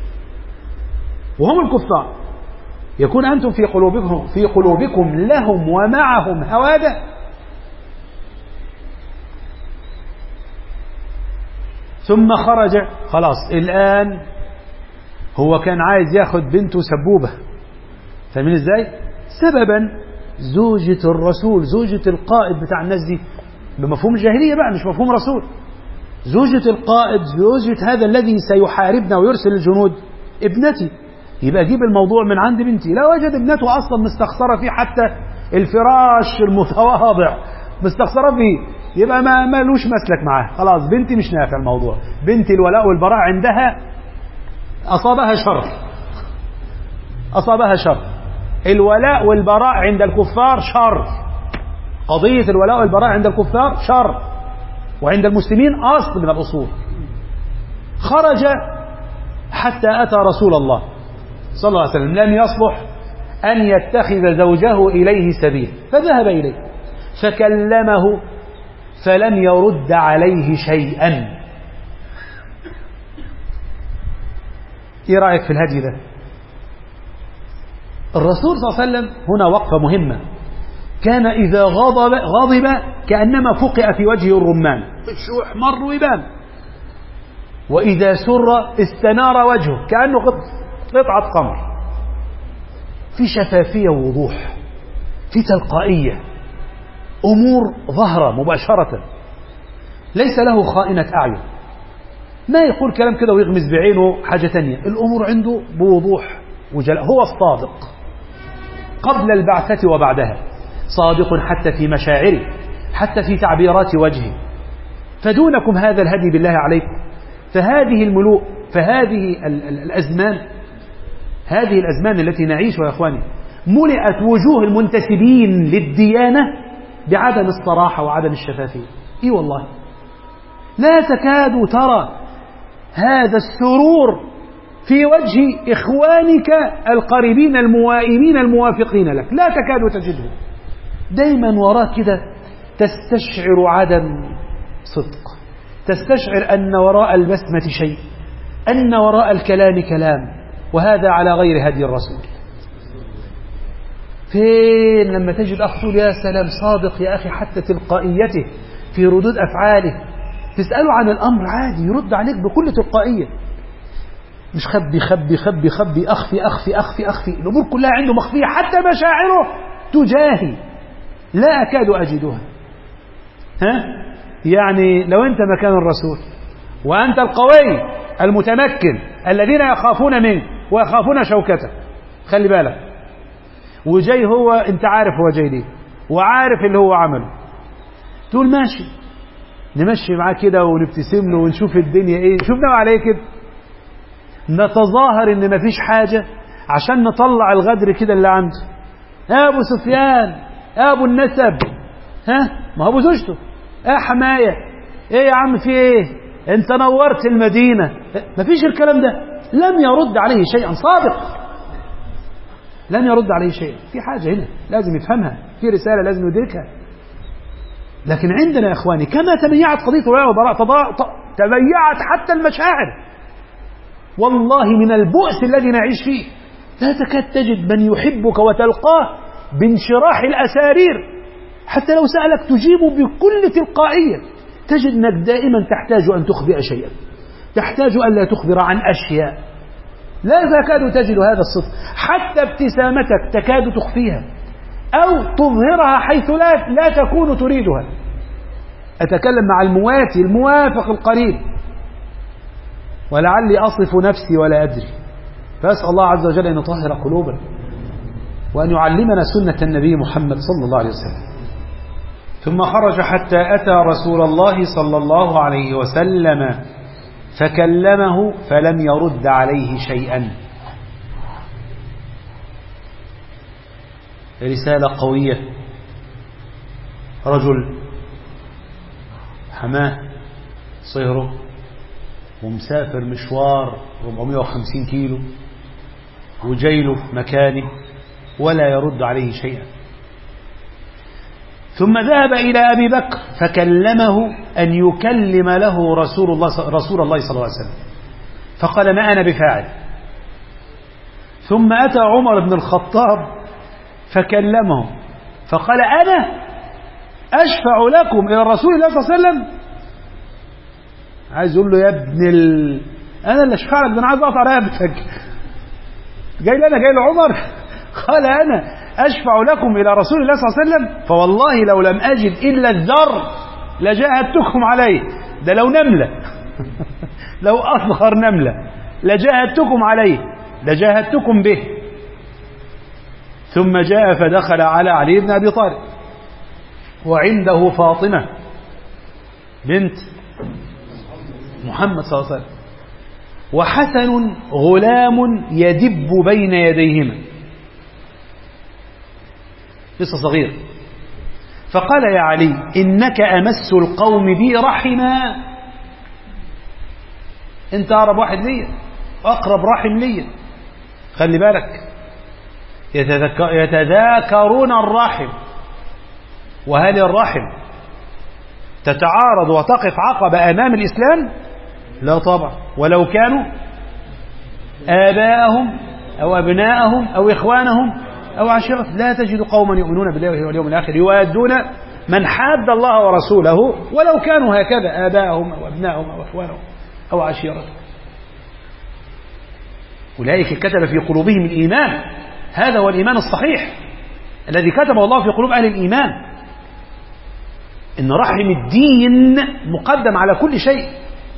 وهم الكفار. يكون أنتم في قلوبكم في قلوبكم لهم ومعهم هوادة. ثم خرج خلاص الآن هو كان عايز ياخد بنته سبوبة، فاهمين ازاي؟ سببا زوجة الرسول زوجة القائد بتاع الناس دي بمفهوم الجاهلية بقى مش مفهوم رسول، زوجة القائد زوجة هذا الذي سيحاربنا ويرسل الجنود ابنتي، يبقى جيب الموضوع من عند بنتي. لا وجد ابنته أصلا مستخسرة فيه حتى الفراش المتواضع مستخسرة فيه، يبقى ما مالوش مسلك معاه. خلاص بنتي مش نافع الموضوع، بنتي الولاء والبراء عندها أصابها شر أصابها شر الولاء والبراء عند الكفار شر، قضية الولاء والبراء عند الكفار شر وعند المسلمين أصل من الأصول. خرج حتى أتى رسول الله صلى الله عليه وسلم، لم يصلح أن يتخذ زوجه إليه سبيل، فذهب إليه فكلمه فلم يرد عليه شيئا. إيه رأيك في الهدي ده؟ الرسول صلى الله عليه وسلم هنا وقفة مهمة، كان إذا غضب غضب كأنما فقع في وجهه الرمان، وشه احمر ويبان، وإذا سر استنار وجهه كأنه قطعة قمر، في شفافية ووضوح، في تلقائية، أمور ظهرة مباشرة، ليس له خائنة أعين، ما يقول كلام كده ويغمز بعينه حاجة تانية، الأمور عنده بوضوح وجلاء. هو الصادق قبل البعثة وبعدها، صادق حتى في مشاعره حتى في تعبيرات وجهه. فدونكم هذا الهدي بالله عليكم. فهذه الملوء فهذه الأزمان هذه الأزمان التي نعيشها يا أخواني ملئت وجوه المنتسبين للديانة بعدم الصراحة وعدم الشفافية. إيه والله لا تكاد ترى هذا السرور في وجه إخوانك القريبين الموائمين الموافقين لك، لا تكاد تجده. دايما وراء كده تستشعر عدم صدق، تستشعر أن وراء البسمة شيء، أن وراء الكلام كلام، وهذا على غير هدي الرسول. فين لما تجد أخ تقول يا سلام صادق يا أخي حتى تلقائيته في ردود أفعاله، تسأله عن الأمر عادي يرد عليك بكل تلقائية، مش خبي خبي خبي خبي أخفي أخفي أخفي أخفي، الأمور كلها عنده مخفية حتى مشاعره تجاهي لا أكاد أجدها. ها؟ يعني لو أنت مكان الرسول وأنت القوي المتمكن الذين يخافون منك ويخافون شوكتك، خلي بالك، وجاي هو أنت عارف هو جاي ليه وعارف اللي هو عمله، تقول ماشي نمشي معاه كده ونبتسم له ونشوف الدنيا ايه، شوفنا عليه كده نتظاهر ان مفيش حاجة عشان نطلع الغدر كده اللي عنده. يا ابو سفيان يا ابو النسب، ها ما هو ابو زوجته، يا حماية ايه يا عم في ايه انت نورت المدينة، مفيش الكلام ده. لم يرد عليه شيئا، صادق لم يرد عليه شيئا. في حاجة هنا لازم يفهمها، في رسالة لازم يدركها. لكن عندنا يا إخواني كما تميعت قضية الولاء والبراء تميعت حتى المشاعر. والله من البؤس الذي نعيش فيه لا تكاد تجد من يحبك وتلقاه بانشراح الأسارير، حتى لو سألك تجيب بكل تلقائية. تجد أنك دائما تحتاج أن تخبئ شيئا، تحتاج ألا تخبر عن أشياء لا تكاد تجد هذا الصدق، حتى ابتسامتك تكاد تخفيها أو تظهرها حيث لا, لا تكون تريدها. أتكلم مع المواتي الموافق القريب، ولعلي أصف نفسي ولا أدري. فأسأل الله عز وجل أن يطهر قلوبنا وأن يعلمنا سنة النبي محمد صلى الله عليه وسلم. ثم خرج حتى أتى رسول الله صلى الله عليه وسلم فكلمه فلم يرد عليه شيئا. رسالة قوية، رجل حماه صهره ومسافر مشوار أربعمائة وخمسين كيلو وجيله مكانه ولا يرد عليه شيئا. ثم ذهب إلى أبي بكر فكلمه أن يكلم له رسول الله رسول الله صلى الله عليه وسلم، فقال ما أنا بفاعل. ثم أتى عمر بن الخطاب فكلمه فقال أنا أشفع لكم إلى رسول الله صلى الله عليه وسلم. عايز يقول له يا ابن ال... أنا اللي أشفع لك، ده أنا عايز أقطع رقبتك. جاي لي أنا جاي لعمر. قال أنا أشفع لكم إلى رسول الله صلى الله عليه وسلم، فوالله لو لم أجد إلا الذر لجاهدتكم عليه. ده لو نملة لو أصغر نملة لجاهدتكم عليه، لجاهدتكم به. ثم جاء فدخل على علي بن أبي طالب وعنده فاطمة بنت محمد صلى الله عليه وسلم وحسن غلام يدب بين يديهما، لسه صغير. فقال يا علي إنك أمس القوم بي رحما، أنت أقرب واحد لي أقرب رحم لي. خلي بالك يتذاكرون الرحم، وهل الرحم تتعارض وتقف عقبة أمام الإسلام؟ لا طبعا، ولو كانوا آباءهم أو أبناءهم أو إخوانهم أو عشيرة. لا تجد قوما يؤمنون بالله واليوم الآخر يوادون من حاد الله ورسوله ولو كانوا هكذا آباءهم أو أبناءهم أو إخوانهم أو عشيرة. أولئك كتب في قلوبهم الإيمان، هذا هو الإيمان الصحيح الذي كتبه الله في قلوب أهل الإيمان، إن رحم الدين مقدم على كل شيء.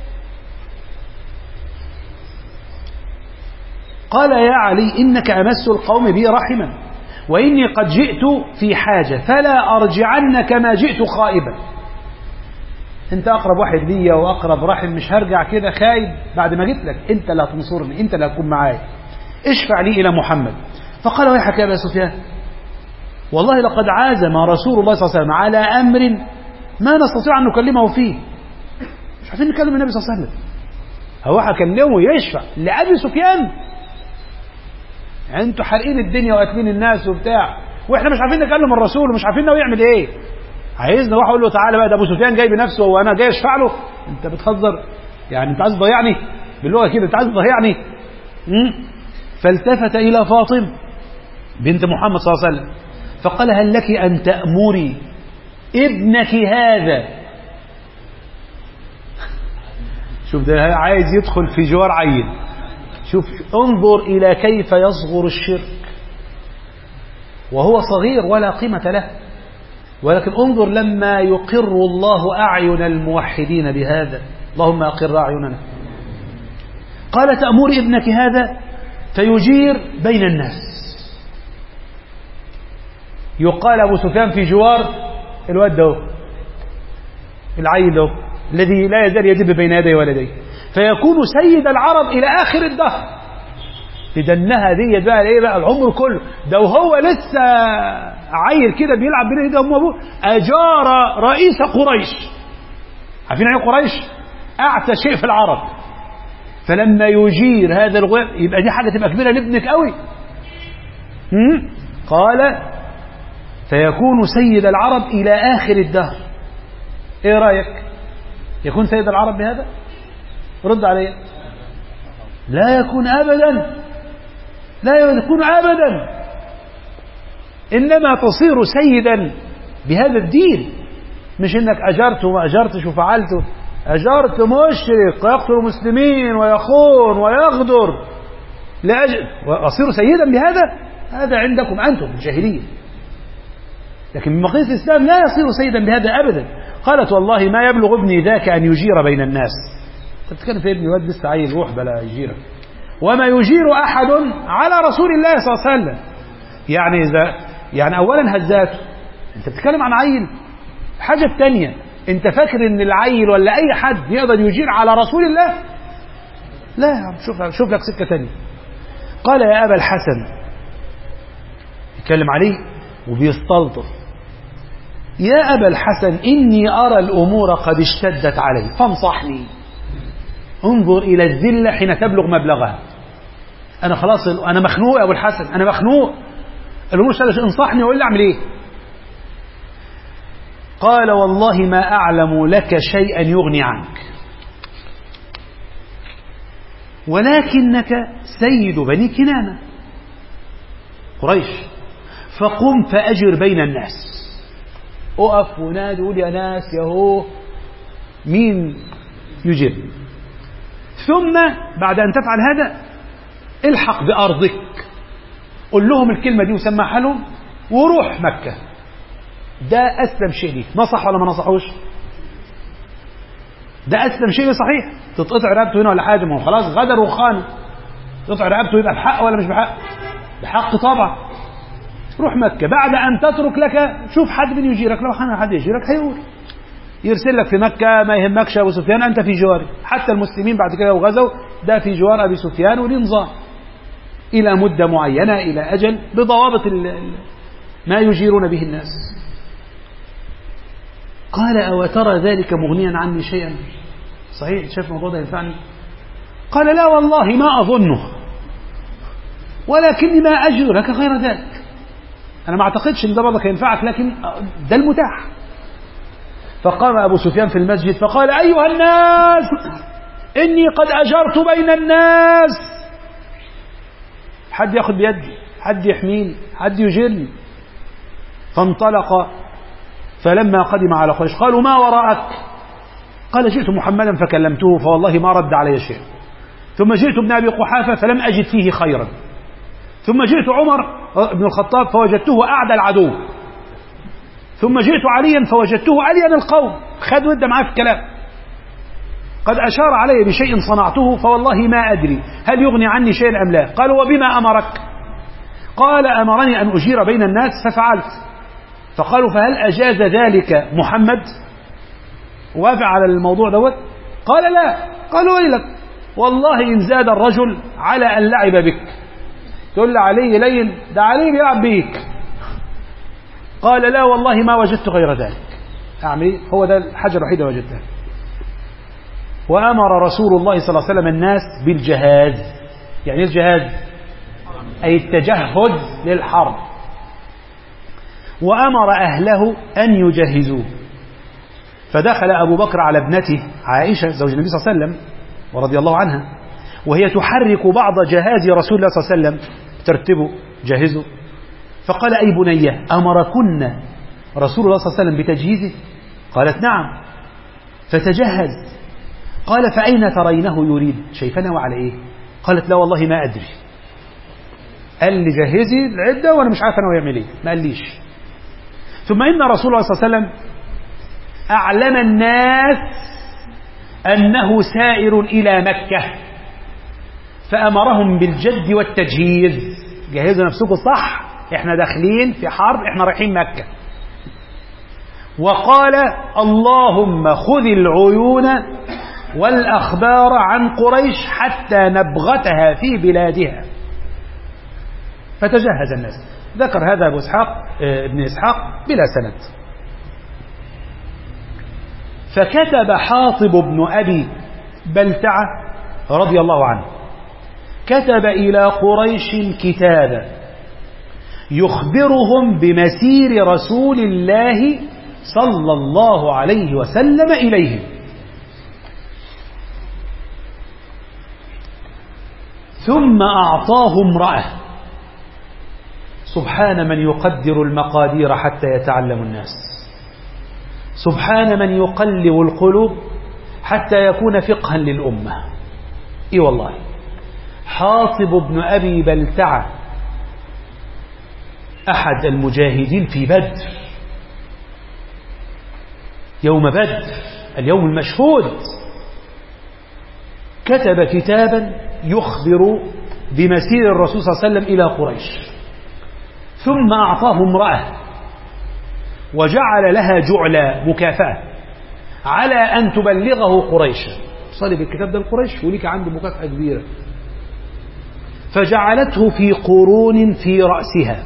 قال يا علي إنك أمس القوم بي رحما وإني قد جئت في حاجة فلا أرجعن كما جئت خائبا. أنت أقرب واحد لي وأقرب رحم، مش هرجع كده خايب بعد ما جيت لك، أنت اللي هتنصرني، أنت اللي هتكون معايا، اشفع لي إلى محمد. فقال ويحك يا أبا سفيان والله لقد عازم رسول الله صلى الله عليه وسلم على أمر ما نستطيع أن نكلمه فيه. مش عارفين نكلم النبي صلى الله عليه وسلم، هو هكلمه يشفع لأبي سفيان؟ يعني انتوا حارقين الدنيا واكلين الناس وبتاع، واحنا مش عارفين نكلم الرسول ومش عارفين ناوي يعمل ايه. عايزنا واحد اقول له تعالى بقى ده ابو سفيان جاي بنفسه وانا جاي اشفع له؟ انت بتهزر يعني، انت عايز تضيعني باللغه كده، انت عايز تضيعني. فالتفت الى فاطمه بنت محمد صلى الله عليه وسلم فقال هل لك ان تأمري ابنك هذا؟ شوف ده عايز يدخل في جوار عين. شوف انظر إلى كيف يصغر الشرك وهو صغير ولا قيمة له، ولكن انظر لما يقر الله أعين الموحدين بهذا. اللهم أقر أعيننا. قال تأمر ابنك هذا فيجير بين الناس. يقال أبو سفيان في جوار الواد ده العيل ده الذي لا يزال يدب بين يدي ولديه، فيكون سيد العرب إلى آخر الدهر. لدنها دي بقى ايه بقى العمر كله ده، وهو لسه عيل كده بيلعب بين ايده امه وابوه اجار رئيس قريش. عارفين ايه قريش؟ اعتى شيء في العرب. فلما يجير هذا الغلام يبقى دي حاجه تبقى كبيره لابنك قوي. قال فيكون سيد العرب الى اخر الدهر. ايه رايك؟ يكون سيد العرب بهذا؟ رد علي. لا يكون ابدا، لا يكون ابدا، انما تصير سيدا بهذا الدين، مش انك اجرت وما اجرتش وفعلت. أجرت مشرك ويقتل المسلمين ويخون ويغدر لأجل وأصير سيدا بهذا، هذا عندكم أنتم الجاهلية، لكن من مقياس الإسلام لا يصير سيدا بهذا أبدا. قالت والله ما يبلغ ابني ذاك أن يجير بين الناس. أنت بتتكلم في ابني واد لسه عيل، روح بلا يجيرك. وما يجير أحد على رسول الله صلى الله عليه وسلم. يعني إذا يعني أولا هزاته، أنت بتتكلم عن عيل. حاجة الثانية، أنت فاكر إن العيل ولا أي حد يقدر يجير على رسول الله؟ لا يا عم، شوف شوف لك سكة ثانية. قال يا أبا الحسن، يتكلم عليه وبيستلطف، يا أبا الحسن إني أرى الأمور قد اشتدت علي فانصحني. انظر إلى الذلة حين تبلغ مبلغها. أنا خلاص أنا مخنوق يا أبو الحسن، أنا مخنوق، الأمور اشتدت، انصحني وإلا أعمل إيه؟ قال والله ما أعلم لك شيئا يغني عنك، ولكنك سيد بني كنانة قريش، فقم فأجر بين الناس. أقف ونادي وقول يا ناس يا هو مين يجير، ثم بعد أن تفعل هذا الحق بأرضك، قل لهم الكلمة دي وسمعها لهم وروح مكة. ده أسلم شيء ليك. نصح ولا ما نصحوش؟ ده أسلم شيء صحيح. تتقطع رقبته هنا ولا حاجة؟ ما هو خلاص غدر وخان، تقطع رقبته يبقى بحق ولا مش بحق؟ بحق طبعا. روح مكة، بعد أن تترك لك شوف حد من يجيرك، لو كان حد يجيرك هيقول يرسل لك في مكة، ما يهمكش أبو سفيان، أنت في جواري. حتى المسلمين بعد كده وغزوا ده في جوار أبي سفيان، وليه نظام إلى مدة معينة إلى أجل بضوابط ما يجيرون به الناس. قال أو ترى ذلك مغنيا عني شيئا؟ صحيح شايف الموضوع ده ينفعني؟ قال لا والله ما أظنه، ولكني ما أجد لك غير ذلك. أنا ما أعتقدش أن ده برضك ينفعك، لكن ده المتاح. فقام أبو سفيان في المسجد فقال أيها الناس إني قد أجرت بين الناس، حد يأخذ بيدي، حد يحميني، حد يجيرني. فانطلق، فلما قدم على قريش قالوا ما وراءك؟ قال جئت محمدا فكلمته فوالله ما رد علي شيء، ثم جئت ابن أبي قحافة فلم أجد فيه خيرا، ثم جئت عمر بن الخطاب فوجدته أعدى العدو، ثم جئت عليا فوجدته ألين القوم، خد ود معاه في الكلام. قد أشار علي بشيء صنعته فوالله ما أدري هل يغني عني شيئا أم لا. قالوا وبما أمرك؟ قال أمرني أن أجير بين الناس ففعلت. فقالوا فهل أجاز ذلك محمد؟ وافع على الموضوع دوت؟ قال لا. قالوا ويلك والله إن زاد الرجل على أن لعب بك. تقول لي علي لين، ده علي بيلعب بيك. قال لا والله ما وجدت غير ذلك. أعمل إيه؟ هو ده الحاجة الوحيدة وجدتها. وأمر رسول الله صلى الله عليه وسلم الناس بالجهاز. يعني الجهاز أي التجهز للحرب، وأمر أهله أن يجهزوه. فدخل أبو بكر على ابنته عائشة زوج النبي صلى الله عليه وسلم ورضي الله عنها، وهي تحرك بعض جهاز رسول الله صلى الله عليه وسلم، ترتبه جهزه. فقال أي بنية أمركن رسول الله صلى الله عليه وسلم بتجهيزه؟ قالت نعم. فتجهز. قال فأين ترينه يريد؟ شايفنا وعلى إيه؟ قالت لا والله ما أدري. قال لي جهزي العدة وأنا مش عارف أنا ويعمل إيه، ما قاليش. ثم إن رسول الله صلى الله عليه وسلم أعلم الناس أنه سائر إلى مكة، فأمرهم بالجد والتجهيز. جهزوا نفسكم صح، إحنا داخلين في حرب، إحنا رايحين مكة. وقال اللهم خذ العيون والأخبار عن قريش حتى نبغتها في بلادها. فتجهز الناس. ذكر هذا أبو إسحاق ابن إسحاق بلا سند. فكتب حاطب بن أبي بلتعة رضي الله عنه، كتب إلى قريش كتابا يخبرهم بمسير رسول الله صلى الله عليه وسلم إليهم. ثم أعطاه امرأة. سبحان من يقدر المقادير حتى يتعلم الناس، سبحان من يقلب القلوب حتى يكون فقها للأمة. إي والله، حاطب بن أبي بلتعة أحد المجاهدين في بدر، يوم بدر اليوم المشهود، كتب كتابا يخبر بمسير الرسول صلى الله عليه وسلم إلى قريش، ثم أعطاه امرأة وجعل لها جعلا مكافأة على أن تبلغه قريشا. صلي بالكتاب ده لقريش وليك عنده مكافأة كبيرة. فجعلته في قرون في رأسها.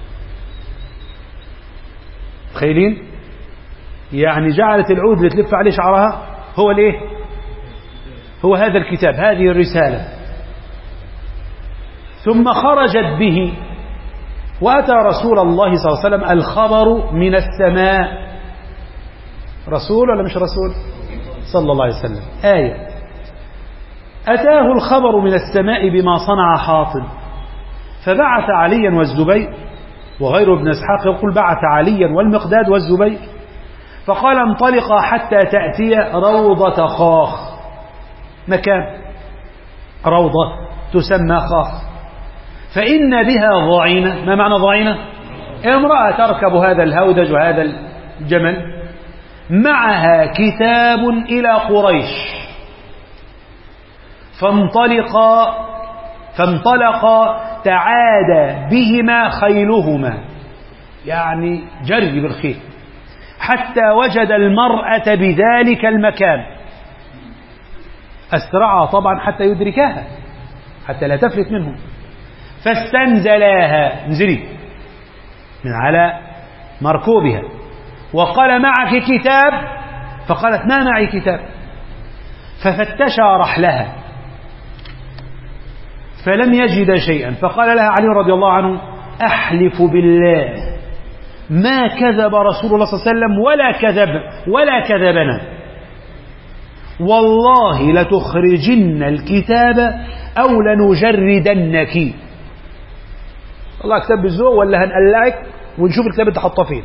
تخيلين؟ يعني جعلت العود اللي تلف عليه شعرها هو الايه؟ هو هذا الكتاب، هذه الرسالة. ثم خرجت به وأتى رسول الله صلى الله عليه وسلم الخبر من السماء. رسول ولا مش رسول؟ صلى الله عليه وسلم. آية: أتاه الخبر من السماء بما صنع حاطب، فبعث عليا والزبير، وغير ابن إسحاق يقول بعث عليا والمقداد والزبير، فقال: انطلقا حتى تأتي روضة خاخ، مكان روضة تسمى خاخ، فإن بها ضعينة. ما معنى ضعينة؟ امرأة تركب هذا الهودج وهذا الجمل، معها كتاب إلى قريش. فانطلقا فانطلقا تعادى بهما خيلهما، يعني جري بالخيل، حتى وجد المرأة بذلك المكان. أسرعا طبعا حتى يدركاها، حتى لا تفلت منهم. فاستنزلاها، انزلي من على مركوبها، وقال: معك كتاب؟ فقالت: ما معي كتاب. ففتشا رحلها فلم يجد شيئا، فقال لها علي رضي الله عنه: أحلف بالله ما كذب رسول الله صلى الله عليه وسلم ولا كذب ولا كذبنا، والله لتخرجن الكتاب أو لنجردنك. الله كتاب بالذوق ولا هنقلعك ونشوف الكتاب انت حطه فين.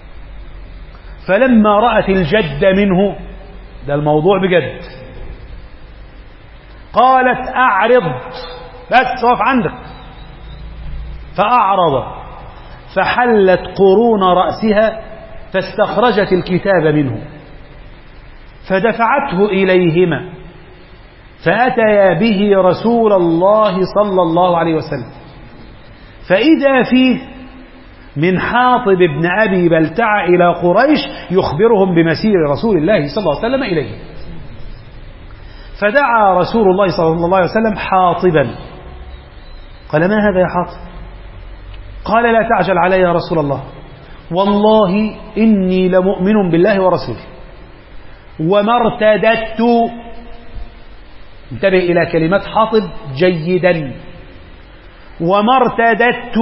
فلما رأت الجد منه، ده الموضوع بجد، قالت: أعرض، بس وقف عندك. فأعرض، فحلت قرون رأسها فاستخرجت الكتاب منه، فدفعته إليهما، فأتيا به رسول الله صلى الله عليه وسلم، فإذا فيه من حاطب بن أبي بلتعة إلى قريش يخبرهم بمسير رسول الله صلى الله عليه وسلم إليه. فدعا رسول الله صلى الله عليه وسلم حاطبا، قال: ما هذا يا حاطب؟ قال: لا تعجل علي يا رسول الله، والله إني لمؤمن بالله ورسوله، وما ارتددت. انتبه إلى كلمات حاطب جيدا. وما ارتددت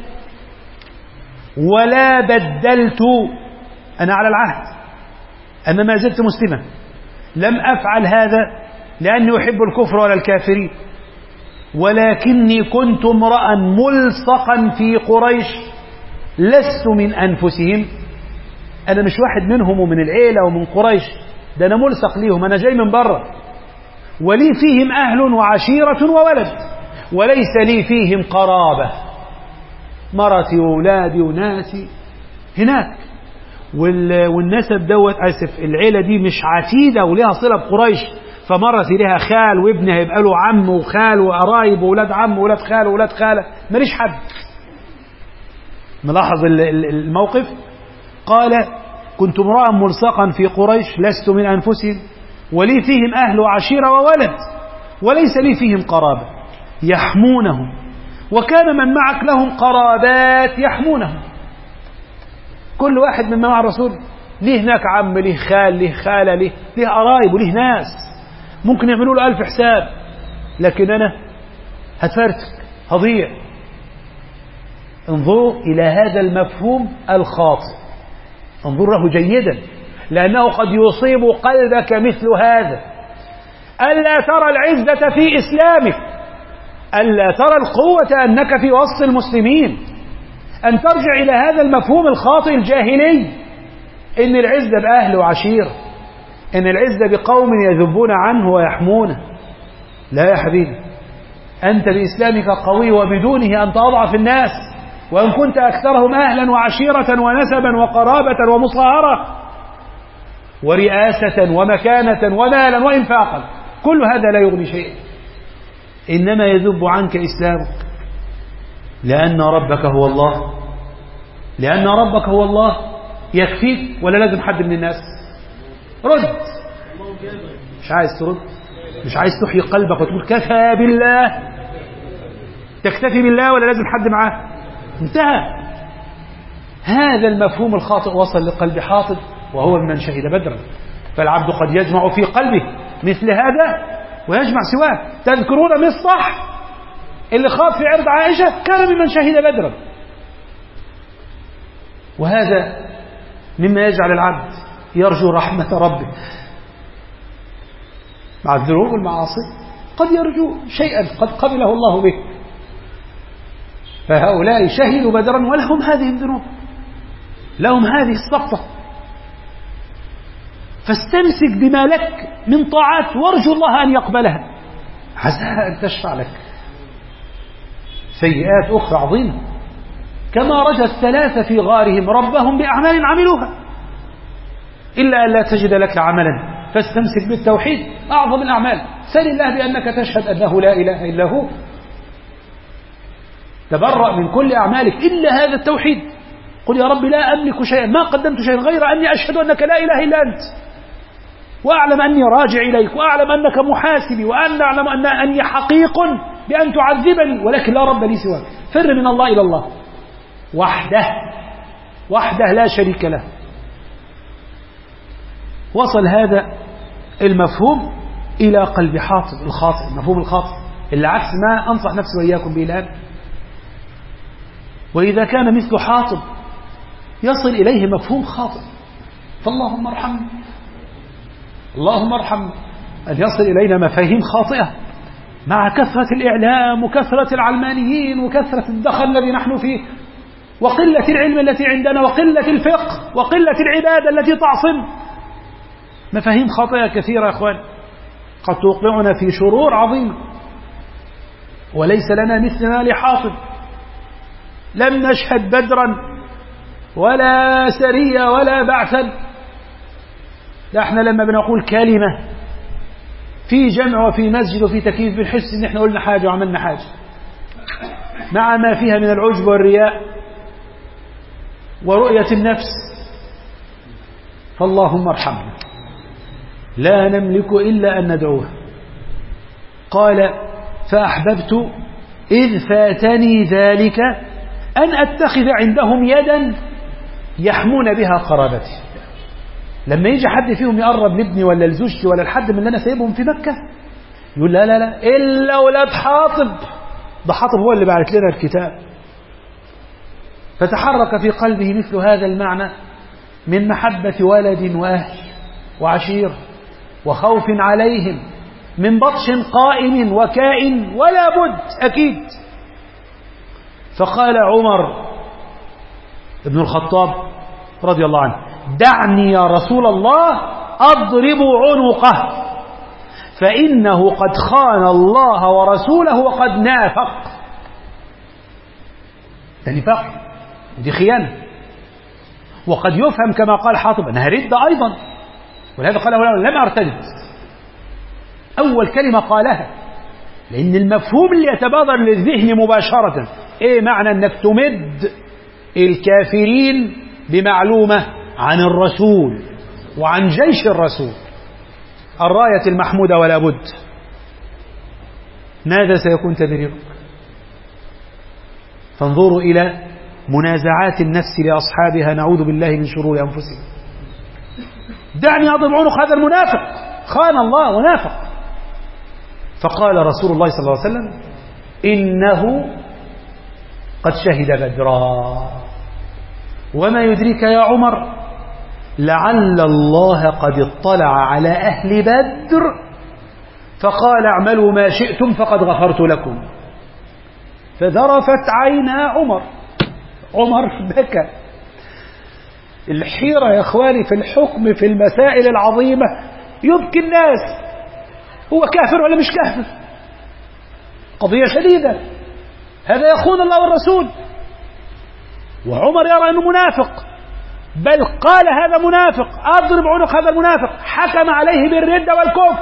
ولا بدلت، أنا على العهد، أنا ما زلت مسلما، لم أفعل هذا لأني أحب الكفر ولا الكافرين، ولكني كنت امرأ ملصقا في قريش، لست من أنفسهم، أنا مش واحد منهم ومن العيلة ومن قريش، ده أنا ملصق ليهم، أنا جاي من بره، ولي فيهم أهل وعشيرة وولد، وليس لي فيهم قرابة، مرتي وولادي وناسي هناك، والنسب دوت أسف العيلة دي مش عتيدة وليها صلة بقريش، فمرتي لها خال وابنها يبقى له عم وخال وقرايب وولاد عم وولاد خال وولاد خالة، ماليش حد. ملاحظ الموقف؟ قال: كنت امرأ ملصقا في قريش، لست من أنفسهم، ولي فيهم أهل وعشيرة وولد، وليس لي فيهم قرابة يحمونهم، وكان من معك لهم قرابات يحمونهم. كل واحد من مع الرسول ليه هناك عم، ليه خال، ليه خالة، ليه, ليه قرايب وليه ناس ممكن يعملوا له ألف حساب، لكن أنا هتفرتك، هضيع. انظروا إلى هذا المفهوم الخاطئ، انظروا له جيدا، لأنه قد يصيب قلبك مثل هذا. ألا ترى العزة في إسلامك، ألا ترى القوة أنك في وسط المسلمين، أن ترجع إلى هذا المفهوم الخاطئ الجاهلي، إن العزة بأهل وعشيرة، إن العزة بقوم يذبون عنه ويحمونه. لا يا حبيبي، أنت بإسلامك قوي وبدونه أنت أضعف الناس، وإن كنت أكثرهم أهلا وعشيرة ونسبا وقرابة ومصاهرة ورئاسة ومكانة ومالا وإنفاقا، كل هذا لا يغني شيئا، إنما يذب عنك إسلامك، لأن ربك هو الله. لأن ربك هو الله يكفيك، ولا لازم حد من الناس؟ رد. مش عايز ترد، مش عايز تحيي قلبك وتقول كفى بالله، تكتفي بالله ولا لازم حد معاه؟ انتهى. هذا المفهوم الخاطئ وصل لقلب حاطب وهو ممن شهد بدرا. فالعبد قد يجمع في قلبه مثل هذا ويجمع سواه. تذكرون مصطح اللي خاض في عرض عائشة كان ممن شهد بدرا. وهذا مما يجعل العبد يرجو رحمة ربه مع الذنوب والمعاصي. قد يرجو شيئا قد قبله الله به. فهؤلاء شهدوا بدرا ولهم هذه الذنوب، لهم هذه السقطة. فاستمسك بما لك من طاعات وارجو الله أن يقبلها، عساها أن تشفع لك. سيئات أخرى عظيمة، كما رجى الثلاثة في غارهم ربهم بأعمال عملوها، إلا أن لا تجد لك عملا فاستمسك بالتوحيد أعظم الأعمال. سل الله بأنك تشهد أنه لا إله إلا هو، تبرأ من كل أعمالك إلا هذا التوحيد. قل يا رب لا أملك شيئا، ما قدمت شيئا غير أني أشهد أنك لا إله إلا أنت، وأعلم أني راجع إليك، وأعلم أنك محاسبي، وأن أعلم أن أني حقيق بأن تعذبني، ولكن لا رب لي سواك. فر من الله إلى الله وحده، وحده لا شريك له. وصل هذا المفهوم إلى قلب حاطب الخاطئ، المفهوم الخاطئ اللي عكس ما أنصح نفسي وإياكم به الآن. وإذا كان مثل حاطب يصل إليه مفهوم خاطئ، فاللهم ارحمنا، اللهم ارحمنا، أن يصل إلينا مفاهيم خاطئة مع كثرة الإعلام وكثرة العلمانيين وكثرة الدخل الذي نحن فيه، وقلة العلم التي عندنا، وقلة الفقه، وقلة العبادة التي تعصم. مفاهيم خاطئة كثيرة يا أخوان قد توقعنا في شرور عظيمة، وليس لنا مثل ما لحاطب. لم نشهد بدرا ولا سرية ولا بعثا. لا، احنا لما بنقول كلمة في جمع وفي مسجد وفي تكييف بنحس ان احنا قلنا حاجة وعملنا حاجة، مع ما فيها من العجب والرياء ورؤية النفس. فاللهم ارحمنا، لا نملك إلا أن ندعوه. قال فأحببت إذ فاتني ذلك أن أتخذ عندهم يدا يحمون بها قرابتي. لما يجي حد فيهم يقرب لابني ولا لزوجتي ولا لحد من اللي أنا سايبهم في مكة، يقول لا لا لا إلا ولاد حاطب. ده حاطب هو اللي بعت لنا الكتاب. فتحرك في قلبه مثل هذا المعنى من محبة ولد وأهل وعشير وخوف عليهم من بطش قائم وكائن ولا بد أكيد. فقال عمر بن الخطاب رضي الله عنه دعني يا رسول الله أضرب عنقه فإنه قد خان الله ورسوله وقد نافق. ده نفاق، دي خيانة. وقد يفهم كما قال حاطب أنها ردة أيضا، ولهذا قال لم أرتد. أول كلمة قالها، لأن المفهوم اللي يتبادر للذهن مباشرة إيه معنى أنك تمد الكافرين بمعلومة عن الرسول وعن جيش الرسول، الراية المحمودة ولا بد. ماذا سيكون تدريبك؟ فانظروا إلى منازعات النفس لأصحابها، نعوذ بالله من شرور أنفسهم. دعني أضرب عنق هذا المنافق، خان الله ونافق. فقال رسول الله صلى الله عليه وسلم إنه قد شهد بدرا. وما يدريك يا عمر لعل الله قد اطلع على أهل بدر فقال اعملوا ما شئتم فقد غفرت لكم. فذرفت عينا عمر، عمر بكى. الحيرة يا إخواني في الحكم في المسائل العظيمة يبكي الناس، هو كافر ولا مش كافر؟ قضية شديدة، هذا يخون الله والرسول. وعمر يرى أنه منافق، بل قال هذا منافق، أضرب عنق هذا المنافق، حكم عليه بالردة والكفر.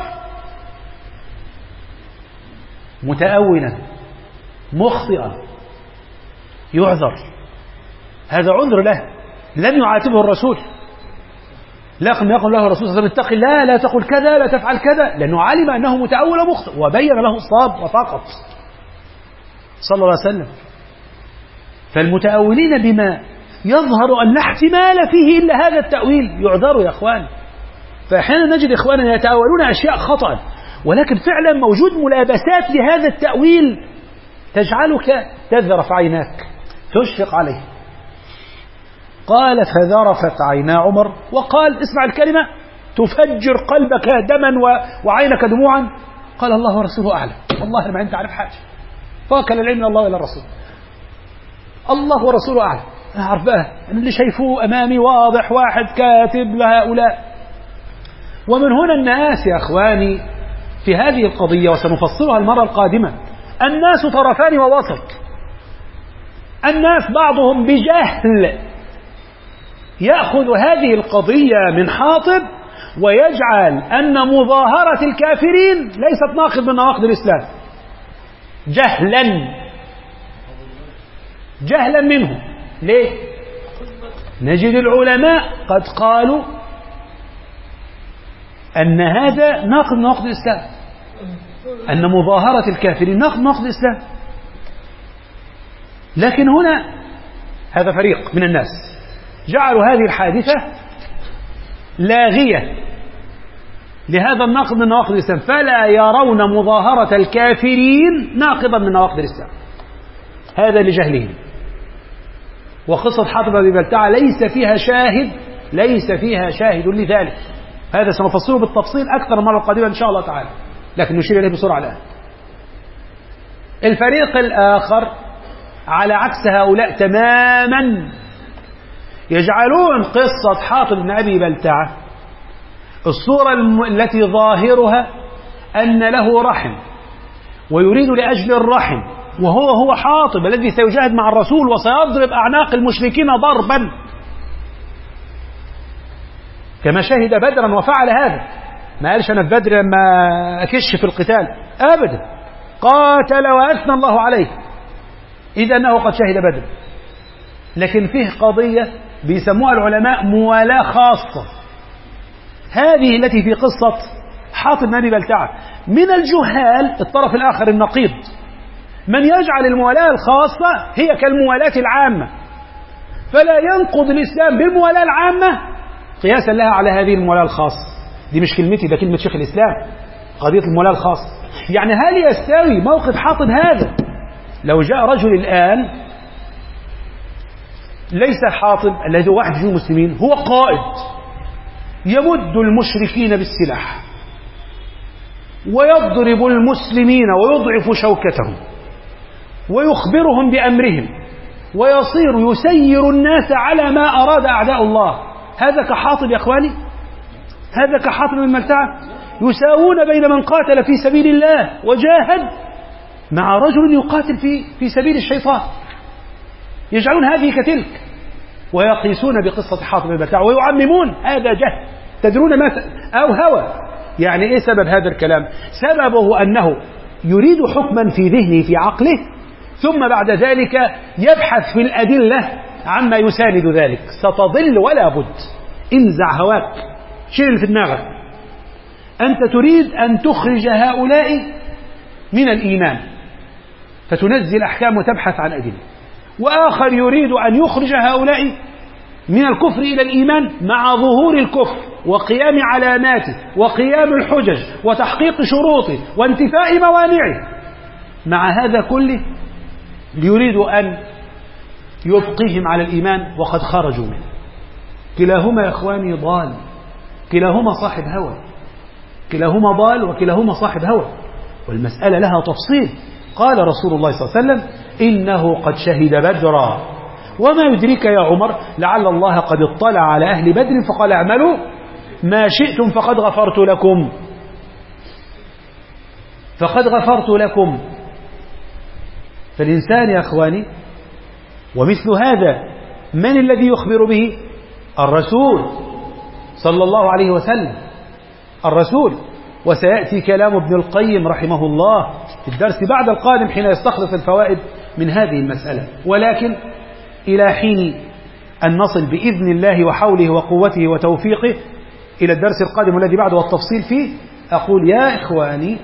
متأولا مخطئا يعذر، هذا عذر له، لم يعاتبه الرسول، لكن يقول له الرسول صلى الله عليه وسلم اتق الله، لا تقل كذا، لا تفعل كذا، لأنه علم أنه متأول ومخطئ، وبين له الصواب وفقط صلى الله عليه وسلم. فالمتأولين بما يظهر أن لا احتمال فيه إلا هذا التأويل يعذروا يا إخوان. فأحيانا نجد إخواننا يتأولون أشياء خطأ، ولكن فعلا موجود ملابسات لهذا التأويل تجعلك تذرف عيناك، تشفق عليه. قال فذرفت عينا عمر، وقال اسمع الكلمة تفجر قلبك دما وعينك دموعا، قال الله ورسوله أعلم، والله ما أنت عارف حاجة، فوكل العلم من الله إلى الرسول، الله ورسوله أعلم. أعرف بقى أن اللي شايفوه أمامي واضح، واحد كاتب لهؤلاء. ومن هنا الناس يا أخواني في هذه القضية، وسنفصلها المرة القادمة، الناس طرفان ووسط. الناس بعضهم بجهل يأخذ هذه القضية من حاطب ويجعل أن مظاهرة الكافرين ليست ناقض من نواقض الإسلام، جهلا جهلا منه. ليه؟ نجد العلماء قد قالوا أن هذا ناقض من نواقض الإسلام، أن مظاهرة الكافرين ناقض من نواقض الإسلام. لكن هنا هذا فريق من الناس جعلوا هذه الحادثة لاغية لهذا الناقض من نواقض الإسلام، فلا يرون مظاهرة الكافرين ناقضا من نواقض الإسلام، هذا لجهلهم. وقصة حاطب أبي بلتعة ليس فيها شاهد، ليس فيها شاهد لذلك، هذا سنفصله بالتفصيل أكثر المرة القادمة إن شاء الله تعالى، لكن نشير إليه بسرعة الآن. الفريق الآخر على عكس هؤلاء تماما، يجعلون قصة حاطب بن أبي بلتعة الصورة التي ظاهرها أن له رحم ويريد لأجل الرحم، وهو هو حاطب الذي سيجاهد مع الرسول وسيضرب أعناق المشركين ضربا كما شهد بدرا وفعل هذا. ما قالش أنا في بدر لما أكش في القتال، أبدا، قاتل وأثنى الله عليه، إذا أنه قد شهد بدر. لكن فيه قضية بيسموها العلماء موالاة خاصة، هذه التي في قصة حاطب بن أبي بلتعة. من الجهال الطرف الآخر النقيض من يجعل الموالاة الخاصة هي كالموالاة العامة، فلا ينقض الإسلام بالموالاة العامة قياسا لها على هذه الموالاة الخاصة. دي مش كلمتي، ده كلمة شيخ الإسلام، قضية الموالاة الخاصة. يعني هل يستوي موقف حاطب هذا لو جاء رجل الآن ليس حاطب الذي هو واحد في المسلمين، هو قائد يمد المشركين بالسلاح ويضرب المسلمين ويضعف شوكتهم ويخبرهم بأمرهم ويصير يسير الناس على ما أراد أعداء الله، هذا كحاطب يا أخواني؟ هذا كحاطب بن بلتعة؟ يساوون بين من قاتل في سبيل الله وجاهد مع رجل يقاتل في في سبيل الشيطان، يجعلون هذه كتلك ويقيسون بقصة حاطب بن بلتعة ويعممون. هذا جهل، تدرون ما أو هوى. يعني إيه سبب هذا الكلام؟ سببه أنه يريد حكما في ذهنه في عقله، ثم بعد ذلك يبحث في الأدلة عما يساند ذلك، ستضل ولا بد. انزع هواك، شيل اللي في دماغك. أنت تريد أن تخرج هؤلاء من الإيمان فتنزل أحكام وتبحث عن أدلة، وآخر يريد أن يخرج هؤلاء من الكفر إلى الإيمان مع ظهور الكفر وقيام علاماته وقيام الحجج وتحقيق شروطه وانتفاء موانعه. مع هذا كله يريد أن يبقيهم على الإيمان وقد خرجوا منه. كلاهما يا إخواني ضال، كلاهما صاحب هوى، كلاهما ضال وكلاهما صاحب هوى، والمسألة لها تفصيل. قال رسول الله صلى الله عليه وسلم إنه قد شهد بدرا، وما يدريك يا عمر لعل الله قد اطلع على أهل بدر فقال اعملوا ما شئتم فقد غفرت لكم، فقد غفرت لكم. فالإنسان يا أخواني، ومثل هذا من الذي يخبر به؟ الرسول صلى الله عليه وسلم، الرسول. وسيأتي كلام ابن القيم رحمه الله في الدرس بعد القادم حين يستخلص الفوائد من هذه المسألة. ولكن إلى حين أن نصل بإذن الله وحوله وقوته وتوفيقه إلى الدرس القادم الذي بعده والتفصيل فيه، أقول يا إخواني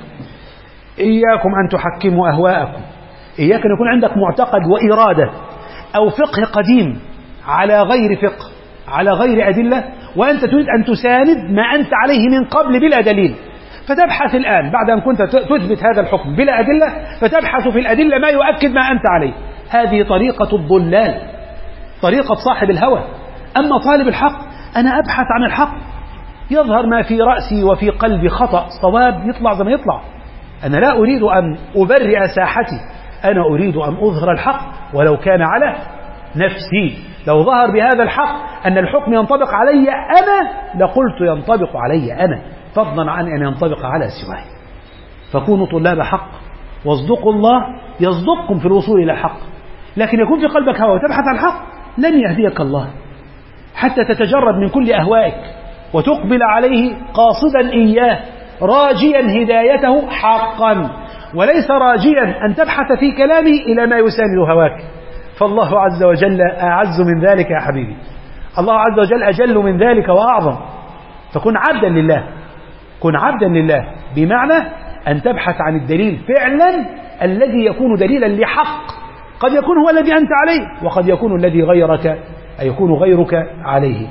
إياكم أن تحكموا أهواءكم، إياك أن يكون عندك معتقد وإرادة أو فقه قديم على غير فقه، على غير أدلة، وأنت تريد أن تساند ما أنت عليه من قبل بلا دليل، فتبحث الآن بعد أن كنت تثبت هذا الحكم بلا أدلة، فتبحث في الأدلة ما يؤكد ما أنت عليه. هذه طريقة الضلال، طريقة صاحب الهوى. أما طالب الحق، أنا أبحث عن الحق، يظهر ما في رأسي وفي قلبي خطأ صواب يطلع زي ما يطلع. أنا لا أريد أن أبرئ ساحتي، أنا أريد أن أظهر الحق ولو كان على نفسي. لو ظهر بهذا الحق أن الحكم ينطبق علي أنا لقلت ينطبق علي أنا، فضلا عن أن ينطبق على سواي. فكونوا طلاب حق واصدقوا الله يصدقكم في الوصول إلى الحق. لكن يكون في قلبك هوى وتبحث عن الحق، لن يهديك الله حتى تتجرد من كل أهوائك وتقبل عليه قاصدا إياه راجيا هدايته حقا، وليس راجيا أن تبحث في كلامه إلى ما يساند هواك. فالله عز وجل أعز من ذلك يا حبيبي، الله عز وجل أجل من ذلك وأعظم. فكن عبدا لله، كن عبدا لله، بمعنى أن تبحث عن الدليل فعلا الذي يكون دليلا لحق، قد يكون هو الذي أنت عليه، وقد يكون الذي غيرك أي يكون غيرك عليه.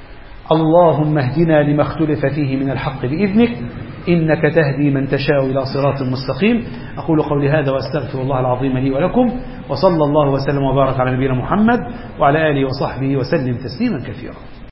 اللهم اهدنا لما اختلف فيه من الحق بإذنك، إنك تهدي من تشاء إلى صراط مستقيم. أقول قولي هذا وأستغفر الله العظيم لي ولكم، وصلى الله وسلم وبارك على نبينا محمد وعلى آله وصحبه وسلم تسليما كثيرا.